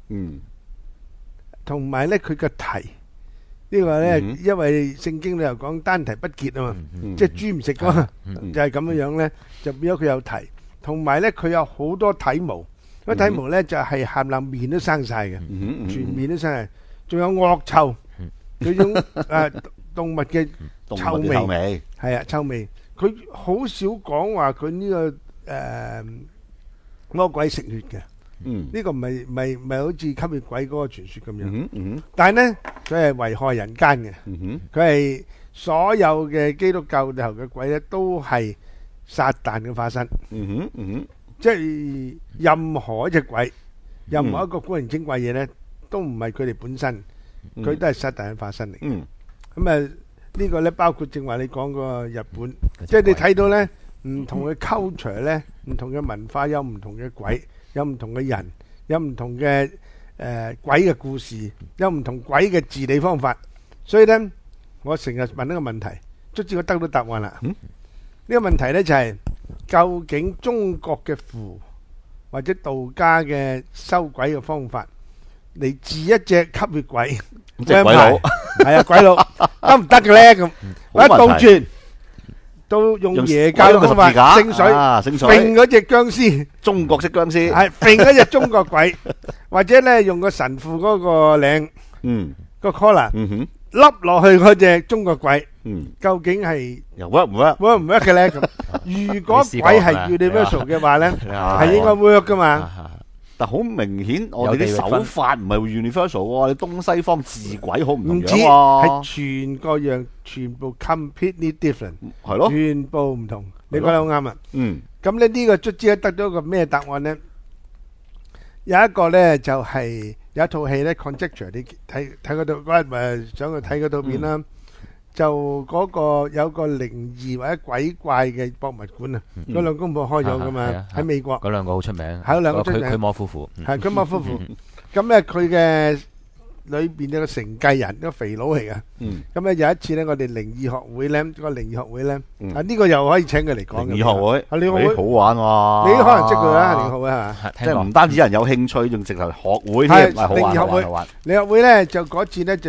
同埋咧佢個蹄。呢個咧，因為聖經裏又講單蹄不潔啊嘛，即係豬唔食噶嘛，就係咁樣樣咧，就變咗佢有蹄，同埋咧佢有好多體毛，嗰體毛咧就係冚唪唥面都生晒嘅，全面都生晒，仲有惡臭，嗰種動物嘅臭味，係啊臭味，佢好少講話佢呢個魔鬼食血嘅。呢個唔係好似吸血鬼嗰個傳說咁樣，但係咧佢係危害人間嘅，佢係所有嘅基督教頭嘅鬼咧都係撒旦嘅化身，即係任何一隻鬼，任何一個古靈精怪嘢咧，都唔係佢哋本身，佢都係撒旦嘅化身嚟。咁呢個咧包括正話你講個日本，即係你睇到咧唔同嘅 culture 咧，唔同嘅文化有唔同嘅鬼。有唔同嘅人，有唔同嘅鬼嘅故事，有唔同鬼嘅治理方法，所以咧，我成日問呢個問題，卒之我得到答案啦。呢個問題咧就係究竟中國嘅符或者道家嘅收鬼嘅方法嚟治一隻吸血鬼， 即係鬼佬， 係啊鬼佬得唔得嘅咧？咁或者倒轉。都用耶教嘅方法，聖水，揈嗰隻僵屍， 中國式僵屍， 係揈嗰隻中國鬼，或者咧用個神父嗰個領，個 collar，笠落去嗰隻中國鬼，究竟係又 work 唔 work 唔 work 嘅咧？咁如果鬼係 universal 嘅話咧，係應該 work 噶嘛？ 但好明顯，我哋啲手法唔係 universal 喎，你東西方治鬼好唔同樣喎， 係全個樣全部 completely different， 係咯， 全部唔同。你講得好啱啊！咁咧呢個卒之得咗個咩答案咧？有一個咧就係有一套戲咧 Conjecture， 你睇嗰套嗰日咪想去睇嗰套片啦。就嗰個有個靈異或者鬼怪嘅博物館啊，嗰兩公婆開咗噶嘛，喺美國。 嗰兩個好出名， 係兩個出名， 驅魔夫婦。 係驅魔夫婦。咁咧佢嘅裏邊有個承繼人，個肥佬嚟嘅。咁咧有一次咧，我哋靈異學會咧，個靈異學會咧，呢個又可以請佢嚟講。 靈異學會， 靈異學會好玩喎！ 你都可能識佢啦，靈異學會係嘛？ 即係唔單止人有興趣，仲直頭學會添，唔係好玩好玩好玩。 靈異學會咧就嗰次咧就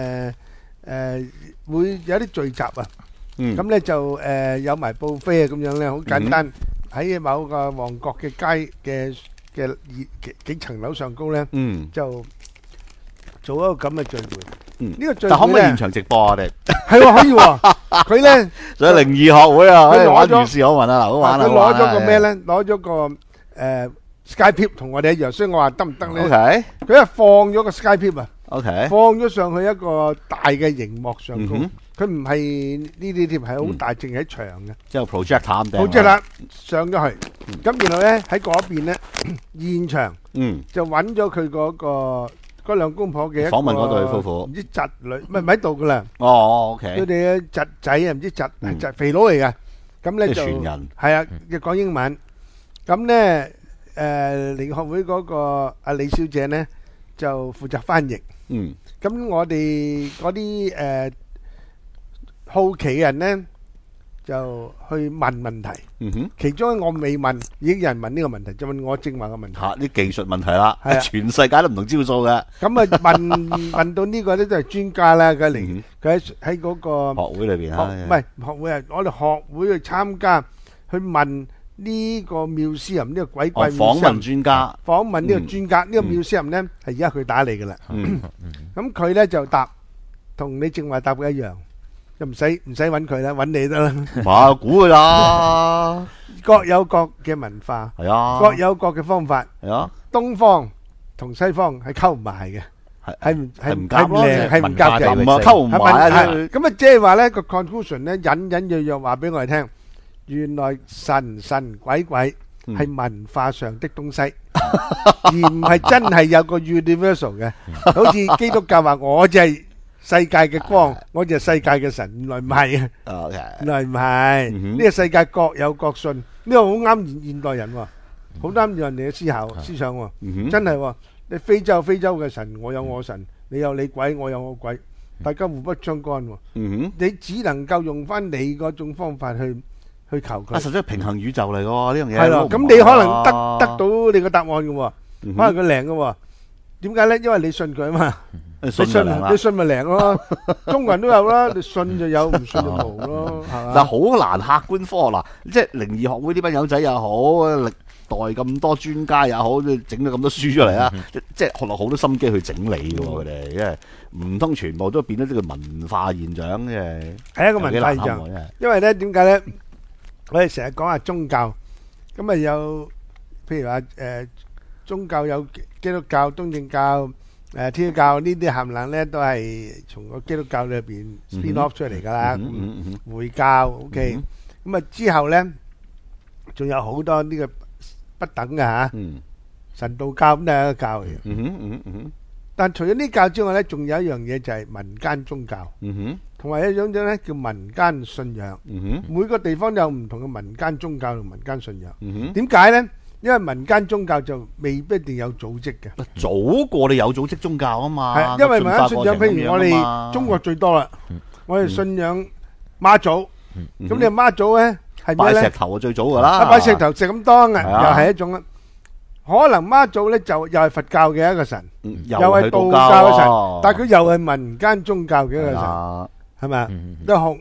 會有啲聚集啊。咁咧就有埋布飛啊咁樣咧，好簡單喺某個旺角嘅街嘅幾層樓上高咧，就做一個咁嘅聚會。呢個聚會但可唔可以現場直播啊？我哋係喎，可以喎。佢咧所以靈異學會啊，可以玩如是好玩啊，好玩啊！ 佢攞咗個咩咧？攞咗個Skype 同我哋一樣，所以我話得唔得咧？ OK， 佢一放咗個 Skype 啊 OK， 放咗上去一個大嘅熒幕上高。佢唔係呢啲貼，係好大，淨係牆嘅。 即係 projector 咁掟。 projector上咗去，咁然後咧喺嗰邊咧現場，就揾咗佢嗰兩公婆嘅一個訪問嗰對夫婦， 唔知侄女，唔喺度噶啦。 哦 OK， 佢哋嘅侄仔啊，唔知侄肥佬嚟嘅，咁咧就傳人係啊，要講英文。咁咧靈學會嗰個阿李小姐咧就負責翻譯。咁我哋嗰啲好奇嘅人咧就去問問題，其中我未問，已經有人問呢個問題，就問我正話嘅問題。 啲技術問題啦，全世界都唔同招數嘅。 咁啊問到呢個咧都係專家啦，佢喺嗰個學會裏邊啊， 唔係學會啊，我哋學會去參加去問呢個妙思人，呢個鬼怪妙思人， 訪問專家， 訪問呢個專家，呢個妙思人咧係而家佢打嚟噶啦。咁佢咧就答同你正話答嘅一樣。就唔使揾佢啦，揾你得啦。 哇，估噶咋？ 各有各嘅文化， 係啊， 各有各嘅方法， 係啊。 東方同西方係溝唔埋嘅，係唔夾咯， 係唔夾嘅， 唔係溝唔埋啊。 咁啊，即係話咧個 conclusion 咧，隱隱約約話俾我哋聽，原來神鬼鬼係文化上的東西，而唔係真係有個 universal 嘅，好似基督教話我就係世界嘅光，我就係世界嘅神，原來唔係啊！原來唔係，呢個世界各有各信，呢個好啱現代人喎，好啱人哋嘅思想喎，真係喎！你非洲嘅神，我有我神，你有你鬼，我有我鬼，大家互不相干喎。你只能夠用翻你嗰種方法去求佢。 實際平衡宇宙嚟嘅喎，呢樣嘢。 係咯，咁你可能得到你個答案嘅喎，可能佢靈嘅喎。點解咧？因為你信佢啊嘛。你信咪靈咯，中國人都有啦，你信就有，唔信就冇咯，係嘛？ 但好難客觀科學嗱，即係靈異學會呢班友仔又好，歷代咁多專家也好，整咗咁多書出嚟啦，即係學落好多心機去整理嘅喎，佢哋，因為唔通全部都變咗呢個文化現象嘅， 係一個文化現象。因為咧點解咧？我哋成日講下宗教，咁啊有譬如話宗教有基督教、東正教。天主教呢啲冚唪唥咧都係從個基督教裏邊 spin off 出嚟噶啦，回教 OK，咁啊之後咧仲有好多呢個不等嘅吓，神道教咁都係一個教嚟嘅。但除咗呢教之外咧，仲有一樣嘢就係民間宗教，同埋一種咧叫民間信仰。每個地方有唔同嘅民間宗教同民間信仰。點解咧？因為民間宗教就未必一定有組織嘅， 早過你有組織宗教啊嘛。 係因為民間信仰，譬如我哋中國最多啦，我哋信仰媽祖，咁你媽祖咧係咩咧？ 擺石頭最早噶啦， 擺石頭石咁多嘅，又係一種啦。可能媽祖咧就又係佛教嘅一個神，又係道教嘅神，但係佢又係民間宗教嘅一個神，係咪啊？都紅，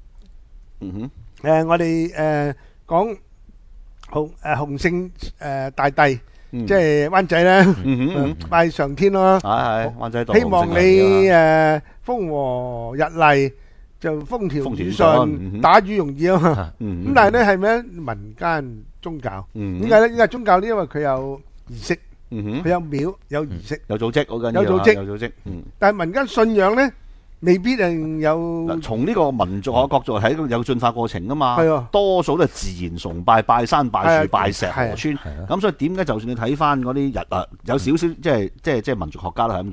我哋講。洪聖大帝，即係灣仔咧，拜上天咯。 係灣仔道。 希望你風和日麗，就風調雨順，打魚容易啊嘛。咁但係咧係咩？民間宗教。點解咧？因為宗教咧，因為佢有儀式，佢有廟，有儀式， 有組織，好緊要。有組織。 但係民間信仰咧，未必係有。 從呢個民族學角度睇，有進化過程噶嘛。 係啊， 多數都係自然崇拜，拜山拜樹拜石河川。咁所以點解就算你睇翻嗰啲有少少即係民族學家都係咁講，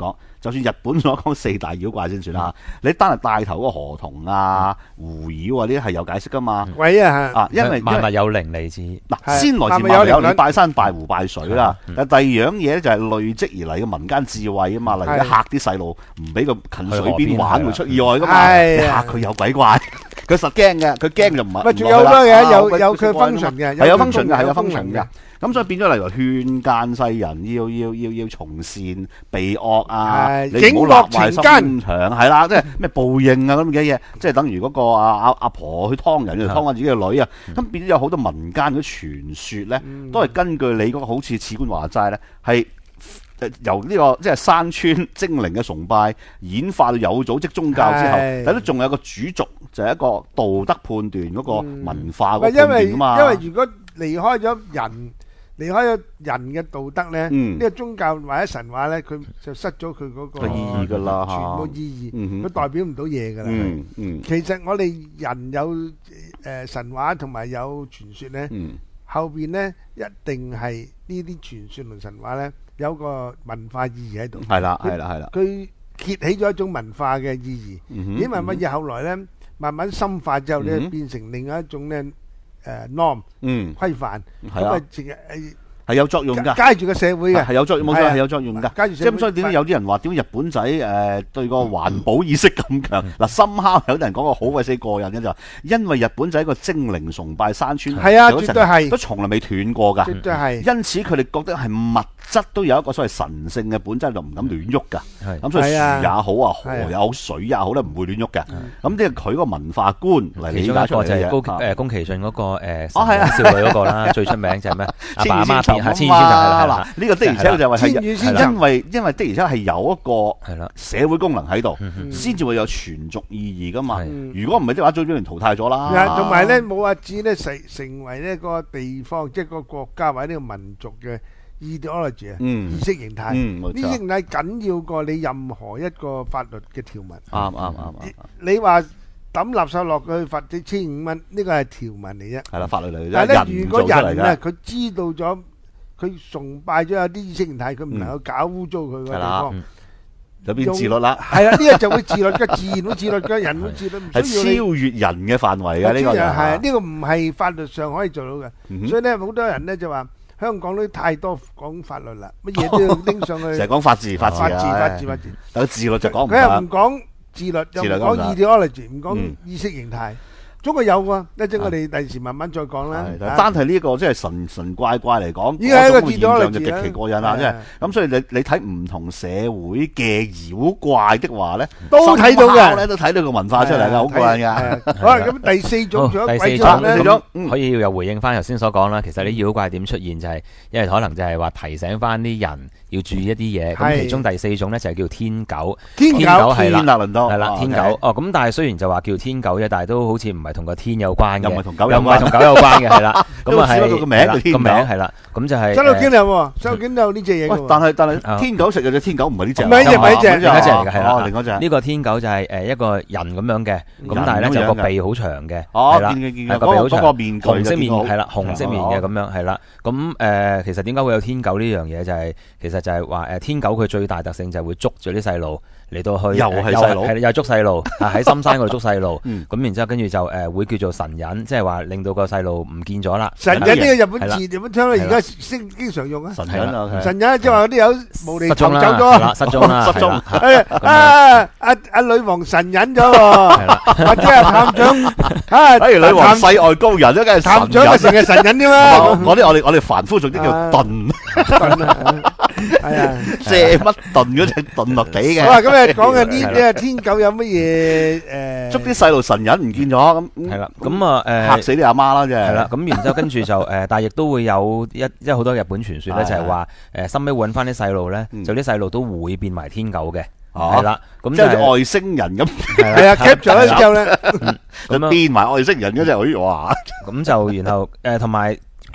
就算日本所講4大妖怪先算啦，你單係帶頭嗰個河童啊、狐妖啊呢啲係有解釋噶嘛？ 鬼啊因為萬物有靈嚟自嗱，先來自萬物有靈，拜山拜湖拜水啦。但第二樣嘢咧就係累積而嚟嘅民間智慧啊嘛，例如嚇啲細路唔俾佢近水邊玩會出意外噶嘛，嚇佢有鬼怪，佢實驚嘅，佢驚就唔係。 仲有好多嘅，有佢 function 嘅， 係有 function 嘅，係有 function 嘅。咁所以變咗例如勸諫世人要從善避惡啊，你唔好立壞心腸，係啦，即係咩報應啊咁嘅嘢，即係等於嗰個阿婆去劏人，就劏下自己嘅女啊。咁變咗有好多民間嘅傳說咧，都係根據你嗰個好似次官話齋咧，係由呢個即係山村精靈嘅崇拜演化到有組織宗教之後，但都仲有個主軸，就係一個道德判斷嗰個文化嗰個判斷啊嘛。 因為如果離開咗人嘅道德咧，呢個宗教或者神話咧，佢就失咗佢嗰個意義㗎啦， 全部意義，佢代表唔到嘢㗎啦。其實我哋人有神話同埋有傳說咧，後邊咧一定係呢啲傳說同神話咧有個文化意義喺度。 係啦。 佢揭起咗一種文化嘅意義，因為乜嘢後來咧慢慢深化之後咧，變成另外一種咧。norm 規範，咁啊，淨係有作用㗎， 街住個社會嘅係有作用，冇錯係有作用㗎。即係咁，所以點解有啲人話點解日本仔對個環保意識咁強？嗱，深刻有啲人講個好鬼死過癮嘅就係，因為日本仔個精靈崇拜山村係啊，絕對係都從來未斷過㗎， 絕對係。因此佢哋覺得係物質都有一個所謂神聖嘅本質，就唔敢亂喐㗎。咁所以樹也好啊，河也好，水也好咧，唔會亂喐嘅。咁即係佢個文化觀嚟理解出嚟嘅。 其中一個就係宮崎駿嗰個少女嗰個啦，最出名就係咩？阿爸阿媽變千與千尋係啦。 呢個的而且確就係因為的而且確係有一個社會功能喺度，先至會有傳續意義噶嘛。如果唔係的話，早俾人淘汰咗啦。 同埋咧冇話指咧成為呢個地方，即係個國家或者呢個民族嘅 ideology 啊，意識形態。呢意識形態緊要過你任何一個法律嘅條文。 啱。 你話抌垃圾落去罰你1500蚊，呢個係條文嚟啫。 係啦，法律嚟嘅。 但係咧，如果人咧佢知道咗，佢崇拜咗有啲意識形態，佢唔能夠搞污糟佢個地方， 就變自律啦。 係啦，呢個就會自律嘅，自然會自律嘅，人會自律，唔需要你。 係超越人嘅範圍嘅呢個係呢個唔係法律上可以做到嘅。所以咧，好多人咧就話香港都太多講法律啦，乜嘢都要拎上去。 成日講法治。但係自律就講唔得。 佢又唔講自律，又唔講 ideology， 唔講意識形態。中國有喎，一陣我哋第時慢慢再講啦。 單係呢個即係神怪嚟講， 依家一個現象就極其過癮啦。即係咁，所以你睇唔同社會嘅妖怪的話咧， 都睇到嘅， 都睇到個文化出嚟嘅，好過癮㗎。 好啦，咁第四種仲有鬼種可以又回應翻頭先所講啦。其實啲妖怪點出現就係因為可能就係話提醒翻啲人要注意一啲嘢。咁其中第四種咧就係叫天狗。天狗係啦，天狗。咁但係雖然就話叫天狗啫，但係都好似唔係同個天有關嘅，又唔係同狗有關嘅，係啦。咁啊係個名係啦。咁就係西遊記有喎，西遊記有呢隻嘢嘅。 但係天狗食嘅隻天狗唔係呢隻， 唔係呢隻， 另一隻嚟嘅係啦。 另一隻呢個天狗就係一個人咁樣嘅，咁但係咧就個鼻好長嘅， 係啦， 個鼻好長， 紅色面係啦，紅色面嘅咁樣係啦。咁其實點解會有天狗呢樣嘢？就係其實就係話天狗佢最大特性就係會捉住啲細路嚟到去， 又係細路， 又捉細路喺深山嗰度捉細路。咁然之後跟住就會叫做神隱，即係話令到個細路唔見咗啦。 神隱呢個日本字日本聽咧，而家經常用啊。 神隱神隱即係話嗰啲有無厘頭走咗，失蹤。 阿女王神隱咗喎，或者係探長女王世外高人都梗係探長係成日神隱啫嘛。 嗰啲我哋凡夫俗啲叫遁。 係啊， 借乜燉嗰隻燉落地嘅。 好啊，咁啊講嘅呢天狗有乜嘢捉啲細路神隱唔見咗咁。 係啦，咁啊嚇死啲阿媽啦，真係。 係啦，咁然之後跟住就但係亦都會有即係好多日本傳說咧，就係話收尾揾翻啲細路咧，就啲細路都會變埋天狗嘅。係啦，咁即係外星人咁。 係啊 cap 咗之後咧， 就變埋外星人嗰隻，哇！ 咁就然後同埋。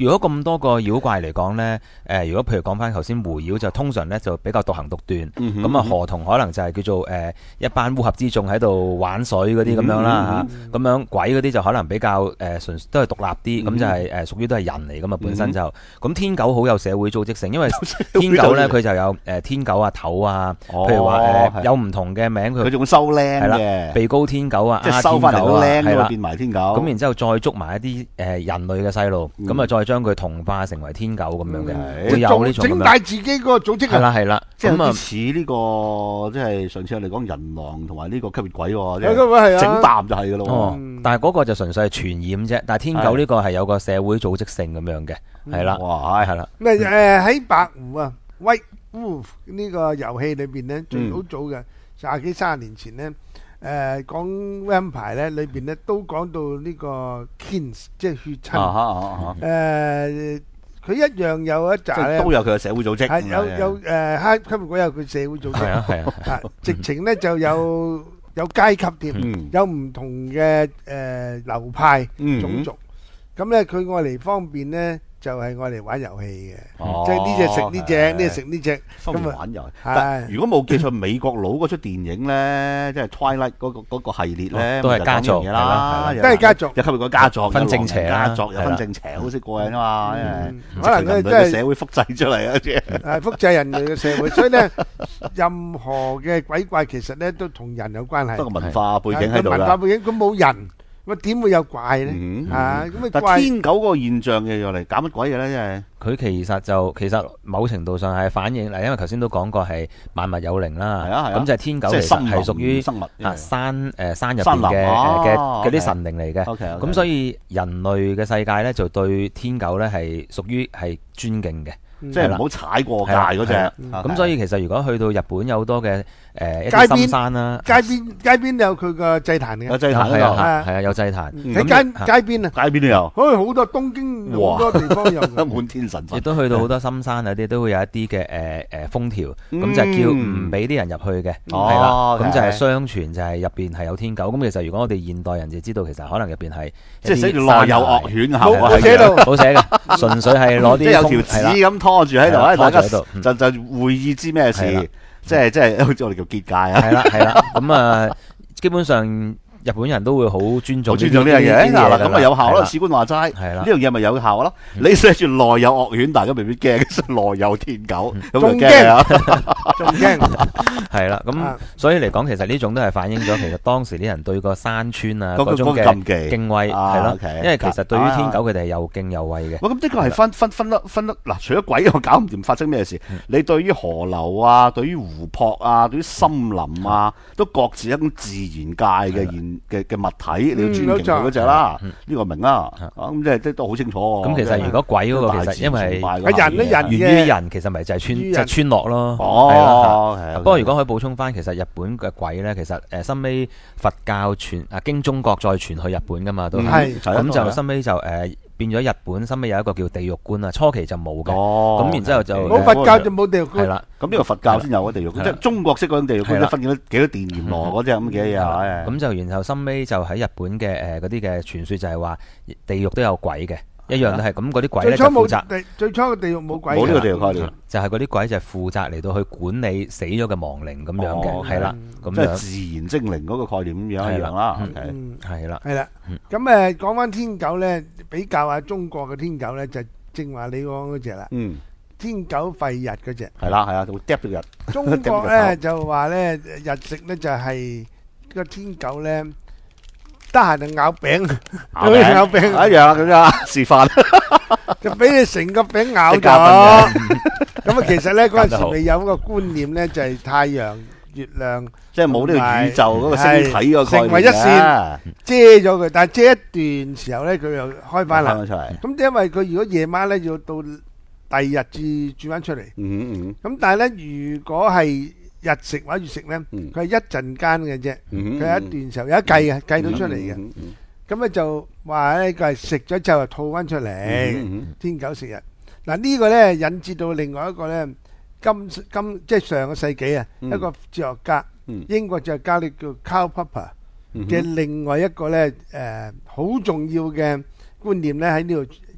如果咁多個妖怪嚟講咧，如果譬如講翻頭先狐妖就通常咧就比較獨行獨斷，咁啊河童可能就係叫做一班烏合之眾喺度玩水嗰啲咁樣啦嚇，咁樣鬼嗰啲就可能比較純都係獨立啲，咁就係屬於都係人嚟噶嘛本身就，咁天狗好有社會組織性，因為天狗咧佢就有天狗啊頭啊，譬如話有唔同嘅名， 佢仲收靚係啦， 嘅， 鼻高天狗啊， 即係收翻嚟個靚係啦， 變埋天狗。 咁然之後再捉埋一啲人類嘅細路，咁啊再將佢同化成為天狗咁樣嘅，會有呢種咁樣整大自己嗰個組織係啦係啦， 即係有咁啊啲似呢個，即係上次我哋講人狼同埋呢個吸血鬼喎，即有個係啊係整啖就係噶咯哦，但係嗰個就純粹係傳染啫，但係天狗呢個係有個社會組織性咁樣嘅，係啦， 喎。哇， 係啦， 咩喺白狐啊，White Wolf 呢個遊戲裏邊咧，最好早嘅廿幾30年前咧，講 Vampire 咧，裏邊咧都講到呢個 Kins， 即係血親。佢一樣有一即紮咧， 係都有佢嘅社會組織。 係有黑吸血鬼有佢社會組織， 係啊係啊， 啊直情咧就有階級添，有唔同嘅流派種族，咁咧佢愛嚟方便咧。就係我哋玩遊戲嘅，即係呢隻食呢隻，呢隻食呢隻， 方便玩遊戲。但如果冇記錯，美國佬嗰出電影咧，即係 Twilight 嗰個系列咧， 都係家族嘢啦， 都係家族， 有吸血鬼家族， 分正邪家族，有分正邪，好識過癮啊嘛， 可能佢真係社會複製出嚟啊，即係複製人類嘅社會，所以咧任何嘅鬼怪其實咧都同人有關係， 不過文化背景喺度啦。 文化背景佢冇人。咁點會有怪咧？咁啊但天狗嗰個現象嘅又嚟搞乜鬼嘅咧？真係佢其實某程度上係反映嗱，因為頭先都講過係萬物有靈啦，咁就係天狗其實係屬於生物山入邊嘅嗰啲神靈嚟嘅，咁所以人類嘅世界咧就對天狗咧係屬於係尊敬嘅。 即係唔好踩過界嗰隻， 咁所以其實如果去到日本有好多嘅一啲深山啦， 街邊有佢個祭壇嘅， 有祭壇係啊有祭壇喺街邊啊， 街邊都有， 好多東京好多地方有， 滿天神佛， 亦都去到好多深山嗰啲都會有一啲嘅封條，咁就叫唔俾啲人入去嘅，係啦，咁就係相傳就係入邊係有天狗，咁其實如果我哋現代人就知道其實可能入邊係即係寫住內有惡犬嘅， 冇寫到， 冇寫嘅，純粹係攞啲即係有條紙咁拖住喺度，大家就會意知咩事，即係好似我哋叫結界啊。 係啦，咁啊，基本上日本人都會好尊重呢樣嘢，嗱咁咪有效咯。史官話齋， 係啦， 呢樣嘢咪有效咯。你寫住內有惡犬，大家未必驚；內有天狗，咁仲就驚啊， 仲驚。 係啦，咁所以嚟講，其實呢種都係反映咗其實當時啲人對個山村啊嗰種嘅敬畏係咯，因為其實對於天狗佢哋係又敬又畏嘅。 咁的確係分得嗱，除咗鬼我搞唔掂，發生咩事？你對於河流啊，對於湖泊啊，對於森林啊，都各自一種自然界嘅物體，你要尊敬佢嗰隻啦。呢個明啦，咁即係都好清楚。 咁其實如果鬼嗰個其實因為人源於人，其實咪就係村落咯。不過如果可以補充翻，其實日本嘅鬼咧，其實收尾佛教經中國再傳去日本噶嘛，都係咁就收尾就變咗日本，收尾有一個叫地獄觀啊，初期就冇嘅，咁然之後就冇佛教就冇地獄觀， 係啦， 咁呢個佛教先有個地獄觀，即係中國式嗰種地獄觀，分幾多電閻羅嗰隻咁嘅嘢， 咁就然後收尾就喺日本嘅嗰啲嘅傳說就係話地獄都有鬼嘅。一樣都係咁，嗰啲鬼咧就負責。 最初嘅地獄冇鬼， 冇呢個地獄概念， 就係嗰啲鬼就係負責嚟到去管理死咗嘅亡靈咁樣嘅，係啦，咁即係自然精靈嗰個概念咁樣一樣啦， 係啦， 係啦。咁講翻天狗咧，比較下中國嘅天狗咧，就正話你講嗰隻啦。天狗吠日嗰隻係啦，會嗒到日。 中國咧就話咧日食咧就係個天狗咧。得閒就咬餅，咬餅一樣咁樣示範， 就俾你成個餅咬咗。咁啊，其實咧嗰陣時未有個觀念咧，就係太陽、月亮， 即係冇呢個宇宙嗰個星體個概念， 成為一線遮咗佢。但係遮一段時候咧，佢又開翻啦。咁因為佢如果夜晚咧要到第二日至轉翻出嚟。咁但係咧，如果係日食或者月食咧，佢係一陣間嘅啫，佢係一段時候有得計嘅，計到出嚟嘅。咁咧就話咧，佢係食咗之後就吐翻出嚟。天狗食日，嗱呢個咧引致到另外一個咧，即係上個世紀啊，一個哲學家，英國哲學家咧叫 Karl Popper 嘅另外一個咧好重要嘅觀念咧喺呢度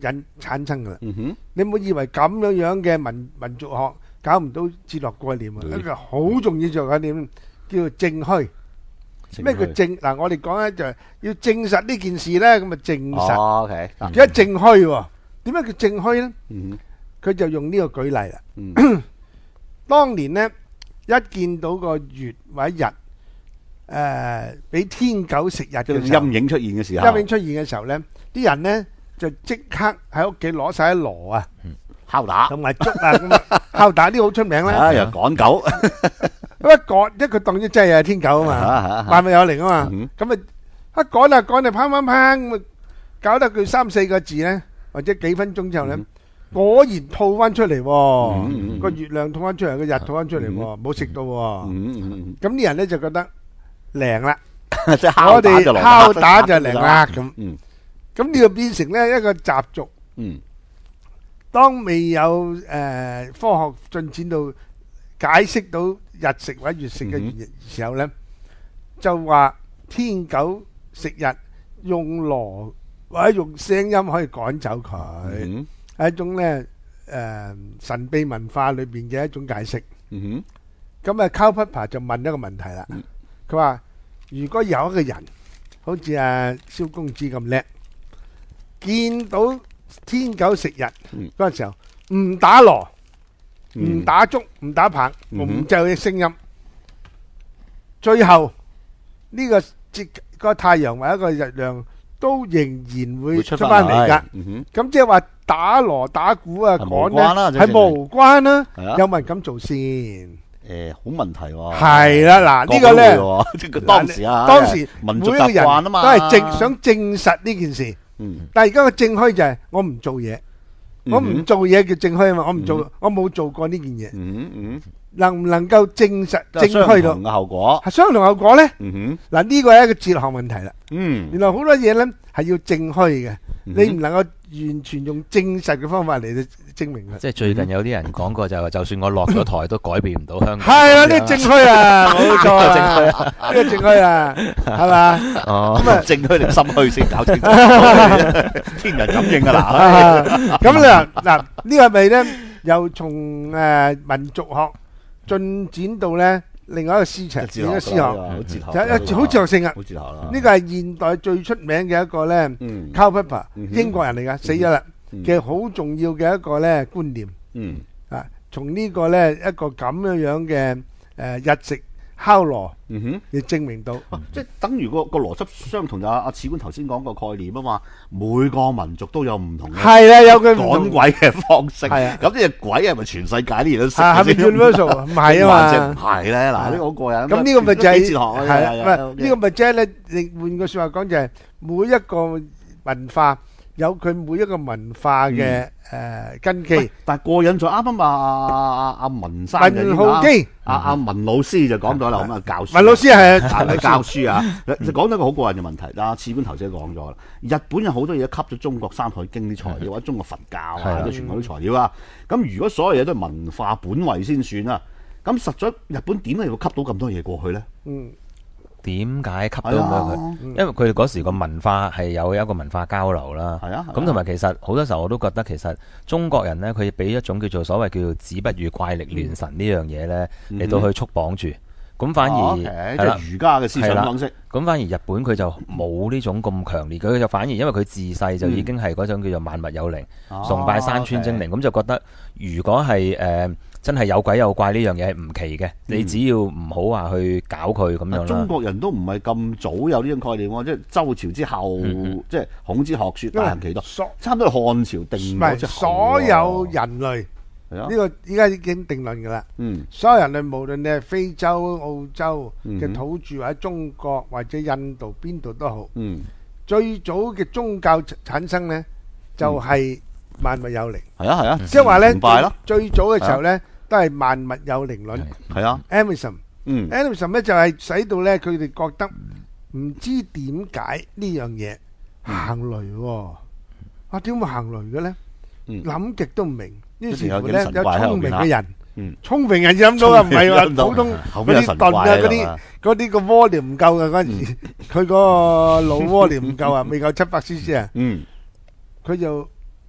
產生噶啦。你唔好以為咁樣嘅民族學搞唔到哲學概念啊！一個好重要哲學概念叫做正虛。咩叫正？嗱，我哋講咧就係要證實呢件事咧，咁啊證實。 OK， 而家正虛喎，點解叫正虛咧？佢就用呢個舉例啦。當年咧一見到個月或者日，俾天狗食日嘅時候， 陰影出現嘅時候， 陰影出現嘅時候咧，啲人咧就即刻喺屋企攞晒啲鑼啊、 敲打同埋竹啊咁啊，敲打呢個好出名啦。 又趕狗， 咁一趕，即係佢當咗真係天狗啊嘛，萬物有靈啊嘛。咁啊一趕啊趕啊，砰砰砰咁啊，搞得佢3-4個字咧，或者幾分鐘之後咧，果然吐翻出嚟喎，個月亮吐翻出嚟，個日吐翻出嚟喎，冇食到喎。咁啲人咧就覺得靈啦，我哋敲打就靈啦咁。咁呢個變成咧一個習俗。當未有科學進展到解釋到日食或者月食嘅原因時候咧，就話天狗食日用鑼或者用聲音可以趕走佢，係一種咧神秘文化裏邊嘅一種解釋。咁啊，Karl Popper就問一個問題啦，佢話：如果有一個人好似阿蕭公子咁叻，見到天狗食日嗰陣時候，唔打鑼、唔打竹、唔打棒，唔就嘅聲音，最後呢個太陽或者一個日亮都仍然會出翻嚟噶。咁即係話打鑼打鼓啊趕咧係無關啦。有冇人咁做先？ 好問題喎。 係啦，嗱呢個咧，當時民族每一個人習慣啊嘛， 都係想證實呢件事。但係而家個正虛就係我唔做嘢，我唔做嘢叫正虛啊嘛，我唔做，我冇做過呢件嘢，能唔能夠證實正虛到？ 相同嘅後果係相同後果咧？嗱呢個係一個哲學問題啦。原來好多嘢咧係要正虛嘅，你唔能夠完全用證實嘅方法嚟證明佢。 即係最近有啲人講過就係，就算我落咗台都改變唔到香港。 係啊，呢個正虛啊，冇錯啊，呢個正虛啊，係嘛？ 哦，咁啊，正虛定心虛先搞清楚，天人感應啊嗱。 咁嗱呢個係咪咧？又從民族學進展到咧另外一個思潮，另一個思學，好哲學性啊！呢個係現代最出名嘅一個咧，Karl Popper，英國人嚟噶，死咗啦嘅好重要嘅一個咧觀念。啊，從呢個咧一個咁樣嘅日食敲鑼，亦證明到， 即係等於個邏輯相同，就阿次官頭先講個概念啊嘛。每個民族都有唔同嘅係啊，有佢趕鬼嘅方式。係啊，咁呢隻鬼係咪全世界啲人都識？係咪 universal？唔係啊嘛， 唔係咧。嗱，呢個好過癮。 咁呢個咪就係哲學係呢個咪即係咧？你換個説話講就係每一個文化有佢每一個文化嘅根基。 但係過癮在啱啱阿文生文浩基阿文老師就講咗啦，咁啊教書。 文老師係教書啊，就講咗個好過癮嘅問題。阿次官頭先講咗啦，日本有好多嘢吸咗中國《山海經》啲材料，或者中國佛教啊，或者全部啲材料啊。咁如果所有嘢都係文化本位先算啦，咁實在日本點解要吸到咁多嘢過去咧？ 點解吸到咁多佢？因為佢哋嗰時個文化係有一個文化交流啦。咁同埋其實好多時候我都覺得其實中國人呢，佢俾一種叫做所謂叫做子不語怪力亂神呢樣嘢呢嚟到去束綁住。咁反而即係儒家嘅思想方式。 咁反而日本佢就冇呢種咁強烈，佢就反而因為佢自細就已經係嗰種叫做萬物有靈，崇拜山川精靈，咁就覺得如果係真係有鬼有怪呢樣嘢係唔奇嘅，你只要唔好話去搞佢咁樣啦。 中國人都唔係咁早有呢種概念喎，即係周朝之後，即係孔子學説大行其道，差唔多係漢朝定咗之後。 所有人類呢個依家已經定論㗎啦。所有人類無論你係非洲、澳洲嘅土著，或者中國或者印度邊度都好，最早嘅宗教產生呢就係萬物有靈。係啊，即係話咧最早嘅時候咧。都係萬物有靈論， 係啊 ，animism 咧就係使到咧佢哋覺得唔知點解呢樣嘢行雷喎，啊點會行雷嘅咧？諗極都唔明，於是乎咧有聰明嘅人，聰明人諗到啊，唔係話普通嗰啲鈍啊，嗰啲個 volume 唔夠嘅嗰陣時，佢個腦 volume 唔夠啊，未夠700cc啊，佢就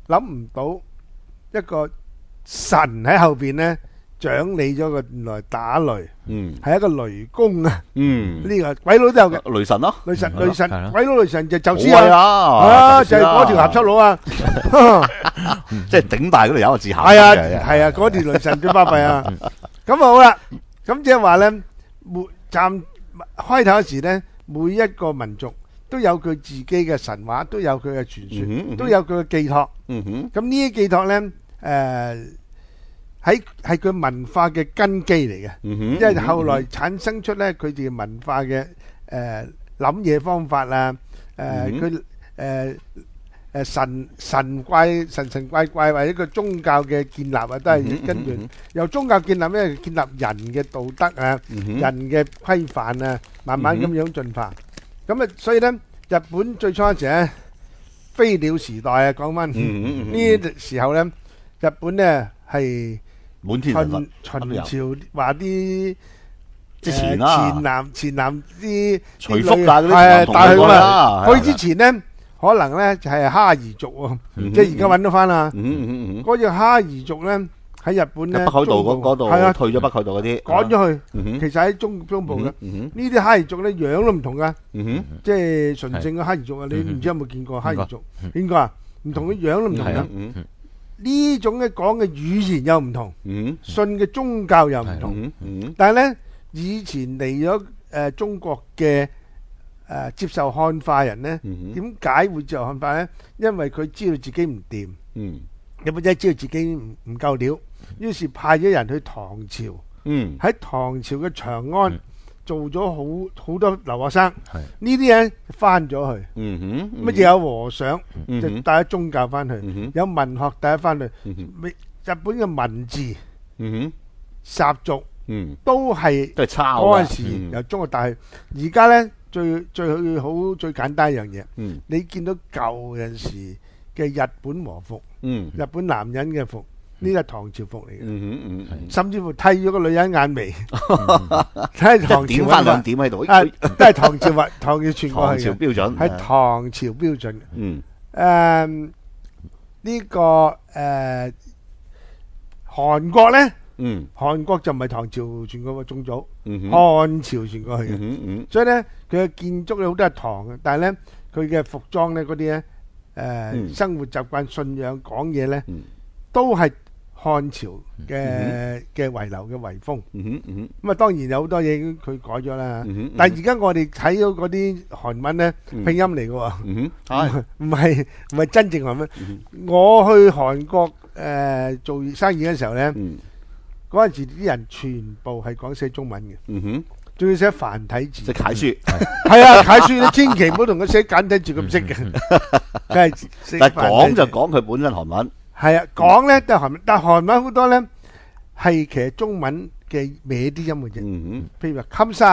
諗唔到一個神喺後邊咧掌理咗個原來打雷，係一個雷公啊！呢個鬼佬都有嘅雷神咯， 雷神係咯鬼佬雷神就宙斯好威啊， 就係嗰條鹹濕佬啊！ 即係頂大嗰度有一個字行。 係啊，嗰條雷神最巴閉啊！咁好啦，咁即係話咧，開頭嗰時咧，每一個民族都有佢自己嘅神話，都有佢嘅傳說，都有佢嘅寄託。咁呢啲寄託咧，係佢文化嘅根基嚟嘅，因為後來產生出咧佢哋嘅文化嘅諗嘢方法啊，佢神怪或者個宗教嘅建立啊，都係跟住由宗教建立咧，建立人嘅道德啊，人嘅規範啊，慢慢咁樣進化。咁啊，所以咧，日本最初嗰時咧，飛鳥時代啊，講翻呢時候咧，日本咧係滿天神佛， 秦朝話啲之前啦， 前南啲徐福啊嗰啲係帶去啦， 嘛。去之前咧，可能咧就係哈兒族喎，即係而家揾到翻啦。嗰隻哈兒族咧喺日本咧， 北海道嗰度係啊， 退咗北海道嗰啲， 趕咗去。其實喺中部嘅呢啲哈兒族咧樣都唔同噶，即係純正嘅哈兒族啊！你唔知有冇見過哈兒族？應該啊，唔同嘅樣都唔同噶。呢種嘅講嘅語言又唔同，信嘅宗教又唔同。但係咧，以前嚟咗中國嘅接受漢化人咧，點解會接受漢化咧？因為佢知道自己唔掂，日本仔知道自己唔夠料，於是派咗人去唐朝，喺唐朝嘅長安做咗好多留學生，呢啲人翻咗去，乜嘢有和尚就帶咗宗教翻去，有文學帶咗翻去，日本嘅文字、習俗都係抄嗰陣時由中國帶去。而家咧最簡單一樣嘢，你見到舊陣時嘅日本和服，日本男人嘅服。呢個係唐朝服嚟嘅，甚至乎剃咗個女人眼眉，睇下唐朝點翻兩點喺度， 都係唐朝傳過去嘅， 唐朝標準係唐朝標準嘅。呢個韓國咧，韓國就唔係唐朝傳過嘅宗族，漢朝傳過去嘅，所以咧佢嘅建築咧好多係唐嘅，但係咧佢嘅服裝咧嗰啲咧生活習慣、信仰、講嘢咧都係漢朝嘅遺留嘅遺風，咁啊當然有好多嘢佢改咗啦。但係而家我哋睇到嗰啲韓文咧拼音嚟嘅喎，唔係真正韓文。我去韓國做生意嘅時候咧，嗰陣時啲人全部係講寫中文嘅，仲要寫繁體字， 即係楷書。 係啊，楷書你千祈唔好同佢寫簡體字，佢唔識嘅。但係講就講佢本身韓文。 係啊，講咧都係韓文，但係韓文好多咧係其實中文嘅歪啲音嘅啫。譬如話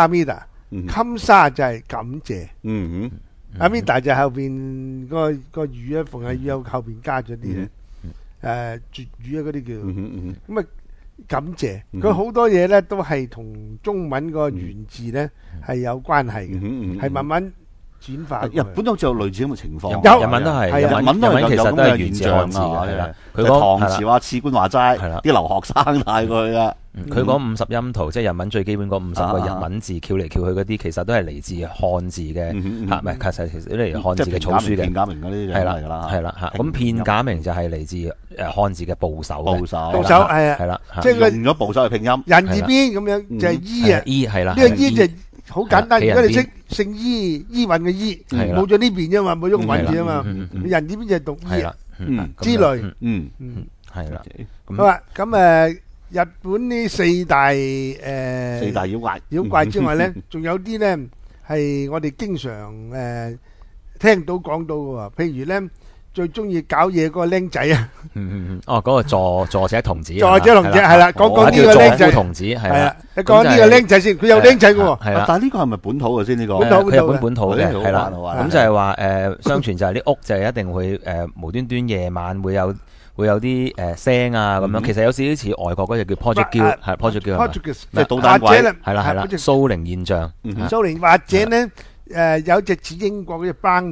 감사합니다，감사就係感謝，합니다就係後邊個語咧，逢係有後邊加咗啲嘢，絕語啊嗰啲叫，咁啊感謝。佢好多嘢咧都係同中文個原字咧係有關係嘅，係慢慢轉化。 日本都好似有類似咁嘅情況， 日文都係， 日文都係其實都係有源自咁嘅漢字嘅，係啦。佢唐朝啊，次官話齋，啲留學生帶過去啊。 佢嗰50音圖，即係日文最基本嗰50個日文字，翹嚟翹去嗰啲，其實都係嚟自漢字嘅，唔係其實嚟漢字嘅草書嘅。 片假名嗰啲就係啦嚇。咁片假名就係嚟自漢字嘅部首。 部首係啦， 即係用咗部首去拼音。 人字邊咁樣就係伊啊， 伊係啦。 呢個伊就好簡單。如果你識姓伊，伊韻嘅伊，冇咗呢邊啫嘛，冇咗個韻字啊嘛。人字邊就係讀伊啊之類。 係啦。 好啊，咁日本呢四大妖怪之外咧，仲有啲咧係我哋經常聽到講到嘅喎，譬如咧最中意搞嘢嗰個僆仔啊， 嗰個助者童子， 助者童子係啦，講呢個僆仔童子係啦，你講呢個僆仔先，佢有僆仔嘅喎， 係啦， 但係呢個係咪本土嘅先？呢個佢日本本土嘅係啦，咁就係話相傳就係啲屋就係一定會無端端夜晚會有啲聲啊咁樣，其實有少少似外國嗰隻叫 Project Gill， 係 Project Gill， 即係導彈鬼， 係啦，蘇靈現象， 蘇靈或者咧有隻似英國嗰隻 Brownie，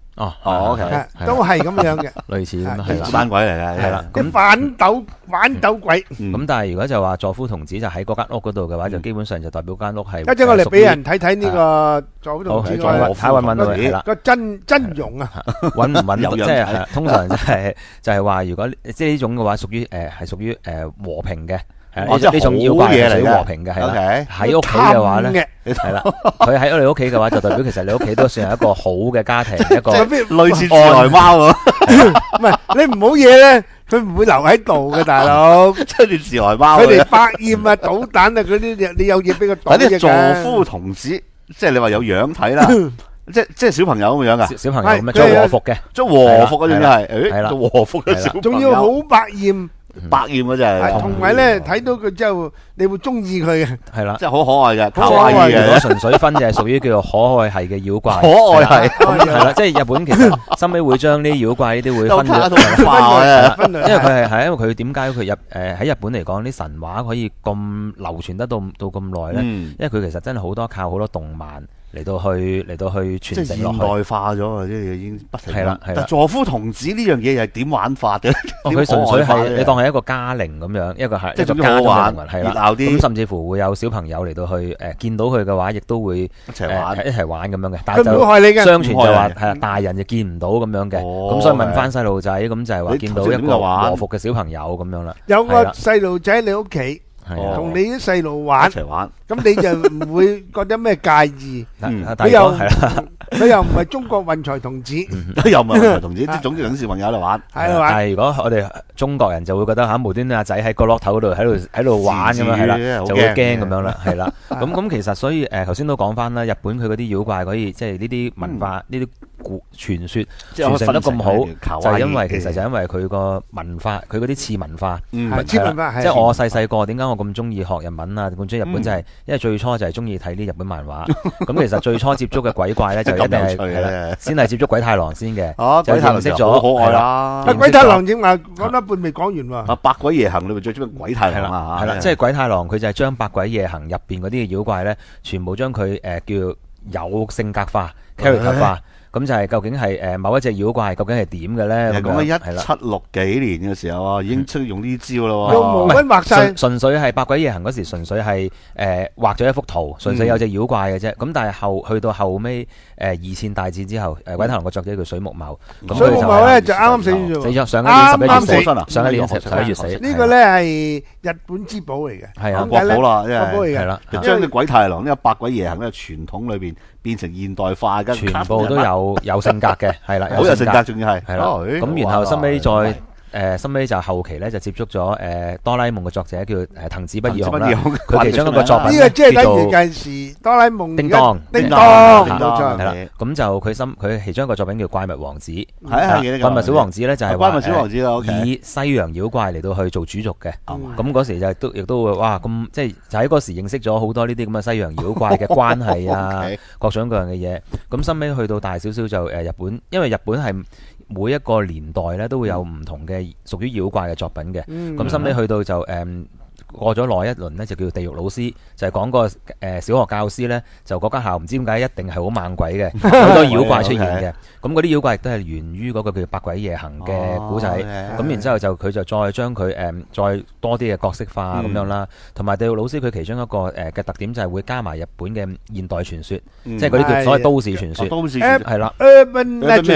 OK， 都係咁樣嘅， 類似咁係啦， 單鬼嚟嘅， 係啦。 咁反斗鬼。 咁但係如果就話座夫童子就喺嗰間屋嗰度嘅話，就基本上就代表間屋係。 一陣我哋俾人睇睇呢個座夫童子睇揾到係啦， 個真容啊， 揾唔揾到？即係通常就係話，如果即係呢種嘅話，係屬於和平嘅。呢種妖怪係屬於和平嘅，係啦。喺屋企嘅話咧，係啦，佢喺我哋屋企嘅話，就代表其實你屋企都算係一個好嘅家庭，一個類似自來貓喎。 唔係你唔好嘢咧，佢唔會留喺度嘅，大佬。 即係自來貓。 佢哋百厭啊、搗蛋啊嗰啲，你有嘢俾佢搗嘅。 啲座夫童子，即係你話有樣睇啦。即係小朋友咁樣噶， 小朋友咁樣着和服嘅， 着和服嗰種係，誒，着和服嘅小朋友， 仲要好百厭。 百厭嗰真係， 同埋咧睇到佢之後，你會中意佢嘅， 係啦， 即係好可愛嘅， 卡哇伊嘅。如果純粹分就係屬於叫做可愛系嘅妖怪， 可愛系係啦，即係日本其實收尾會將呢啲妖怪呢啲會分咗，因為佢係因為佢點解佢喺日本嚟講啲神話可以咁流傳得到咁耐咧？因為佢其實真係好多靠好多動漫。嚟到去傳承落去， 即係現代化咗啊！即係已經不停。 係啦， 但座夫童子呢樣嘢又係點玩法嘅？ 佢純粹係你當係一個家靈咁樣，一個係即係一個家中嘅靈魂，係啦。 咁甚至乎會有小朋友嚟到去見到佢嘅話，亦都會一齊玩咁樣嘅。但係就相傳就話係大人就見唔到咁樣嘅。咁所以問翻細路仔，咁就係話見到一個和服嘅小朋友咁樣啦。 有個細路仔喺你屋企。同你啲細路玩， 一齊玩， 咁你就唔會覺得咩介意。佢又唔係中國運財童子， 又唔係運財童子，即係總之等小朋友喺度玩。 但係如果我哋中國人就會覺得無端端阿仔喺角落頭度喺度玩咁樣係啦，就會驚咁樣啦，係啦。咁其實所以頭先都講翻啦，日本佢嗰啲妖怪可以即係呢啲文化呢啲傳說傳承得咁好，就係因為其實就因為佢個文化，佢嗰啲次文化， 次文化即係我細個點解我咁中意學日文啊？咁中意日本就係因為最初就係中意睇啲日本漫畫。咁其實最初接觸嘅鬼怪咧，就一定係先係接觸鬼太郎先嘅。就認識咗好可愛啦。 鬼太郎正話講得半未講完喎。 百鬼夜行裏面最中意鬼太郎啊！ 係啦，即係鬼太郎佢就係將百鬼夜行入邊嗰啲妖怪咧，全部將佢叫有性格化、character 化。咁就係究竟係某一隻妖怪究竟係點嘅咧？ 咁啊1760幾年嘅時候啊，已經出用呢招咯。 用毛筆畫晒， 純粹係百鬼夜行嗰時，純粹係畫咗一幅圖，純粹有隻妖怪嘅啫。咁但係去到後尾二戰大戰之後，鬼太郎個作者叫水木茂。 水木茂咧就啱啱死咗， 死咗上一年11月死，上一年11月死。 呢個咧係日本之寶嚟嘅， 係啊， 國寶啦， 國寶嚟嘅。 係啦， 就將啲鬼太郎呢個百鬼夜行呢個傳統裏邊變成現代化嘅， 全部都有性格嘅，係啦， 好有性格，仲要係啦。咁然後收尾收尾就後期咧就接觸咗哆啦 A 夢嘅作者叫藤子不二雄啦，佢其中一個作品呢個即係等於近時哆啦 A 夢叮當， 係啦。咁就佢其中一個作品叫怪物王子， 係怪物小王子咧就係怪物小王子以西洋妖怪嚟到去做主軸嘅。咁嗰時就亦都會哇咁即係就喺嗰時認識咗好多呢啲咁嘅西洋妖怪嘅關係啊，各種各樣嘅嘢。咁收尾去到大少少就日本，因為日本係每一個年代咧都會有唔同嘅屬於妖怪嘅作品嘅，咁收尾去到就過咗耐一輪咧，就叫地獄老師，就係講個小學教師咧，就嗰間校唔知點解一定係好猛鬼嘅，好多妖怪出現嘅。咁嗰啲妖怪亦都係源於嗰個叫百鬼夜行嘅古仔。咁然之後就佢就再將佢再多啲嘅角色化咁樣啦。同埋地獄老師佢其中一個嘅特點就係會加埋日本嘅現代傳說，即係嗰啲叫所謂都市傳說。係啦 ，urban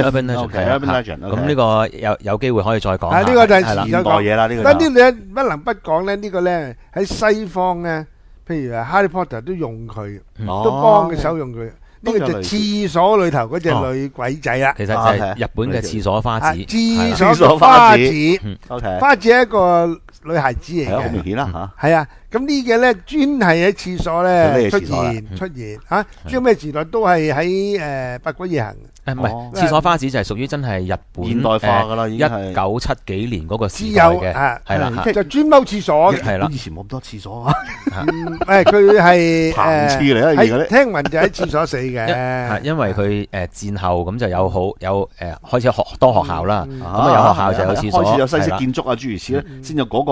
legend。 咁呢個有機會可以再講。 呢個就係現代嘢啦。呢個但呢你不能不講咧，呢個咧。喺西方咧，譬如哈利波特都用佢，都幫佢手用佢。呢個就廁所裏頭嗰隻女鬼仔啦。 其實就係日本嘅廁所花子。 廁所花子，花子係一個女孩子嚟嘅， 好明顯啦嚇。 係啊，咁呢個咧專係喺廁所咧出現嚇，知道咩時代都係喺百鬼夜行。 唔係廁所花子就係屬於真係日本現代化噶啦，已經係 1970幾年嗰個時代嘅，係啦， 就專踎廁所嘅， 係啦。 以前冇咁多廁所啊， 佢係棚廁嚟啦，而家啲聽聞就喺廁所死嘅， 因為佢戰後咁就有開始多學校啦，咁啊有學校就有廁所， 開始有西式建築啊諸如此類，先有嗰個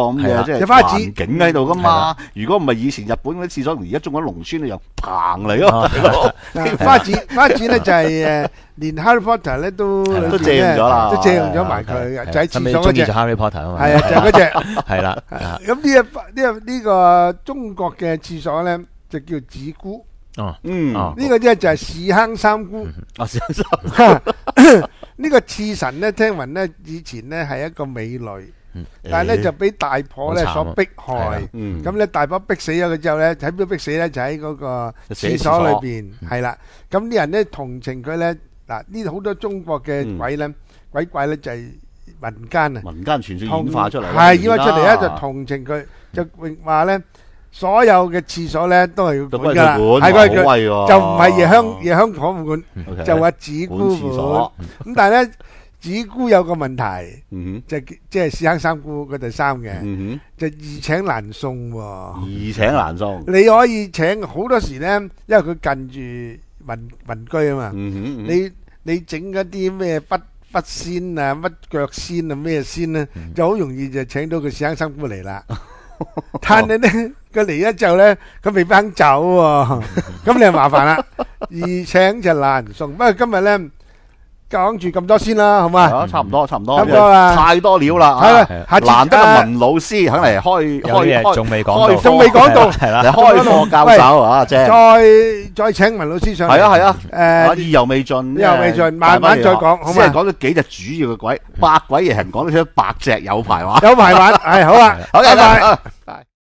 咁嘅即係環境喺度噶嘛。如果唔係以前日本嗰啲廁所同而家中咗農村又棚嚟咯。 花子咧就係連 Harry Potter 咧都借用咗啦， 都借用咗埋佢嘅，就喺廁所嗰隻。 Harry Potter 啊嘛。 係啊，就係嗰隻。 係啦。 咁呢個中國嘅廁所咧就叫子姑。呢個咧就係屎坑三姑。 屎坑三。 呢個廁神咧，聽聞咧以前咧係一個美女，但係咧就俾大婆咧所迫害。咁咧大婆逼死咗佢之後咧，喺邊逼死咧？就喺嗰個廁所裏邊，係啦。咁啲人咧同情佢咧，嗱呢好多中國嘅鬼咧，鬼怪咧就係民間啊， 民間傳說演化出嚟， 係演化出嚟咧就同情佢，就話咧所有嘅廁所咧都係要管噶啦，係佢就唔係夜香火管，就話子姑管。咁但係咧子姑有個問題，就即係屎坑三姑嗰第三嘅，就易請難送喎。易請難送，你可以請好多時咧，因為佢近住民居啊嘛。你整嗰啲咩筆仙啊、乜腳仙啊、咩仙咧，就好容易就請到個屎坑三姑嚟啦。但係咧，佢嚟咗之後咧，佢未肯走喎，咁你就麻煩啦。易請就難送，不過今日咧講住咁多先啦，好嘛？ 差唔多啦， 太多料啦。係難得個文老師肯嚟開， 仲未講到， 係啦，開課教授啊，即係再請文老師上嚟。 係啊，意猶未盡， 慢慢再講，好嘛？ 先係講咗幾隻主要嘅鬼，百鬼夜行講咗100隻有排玩， 係好啊， 好嘅，拜拜。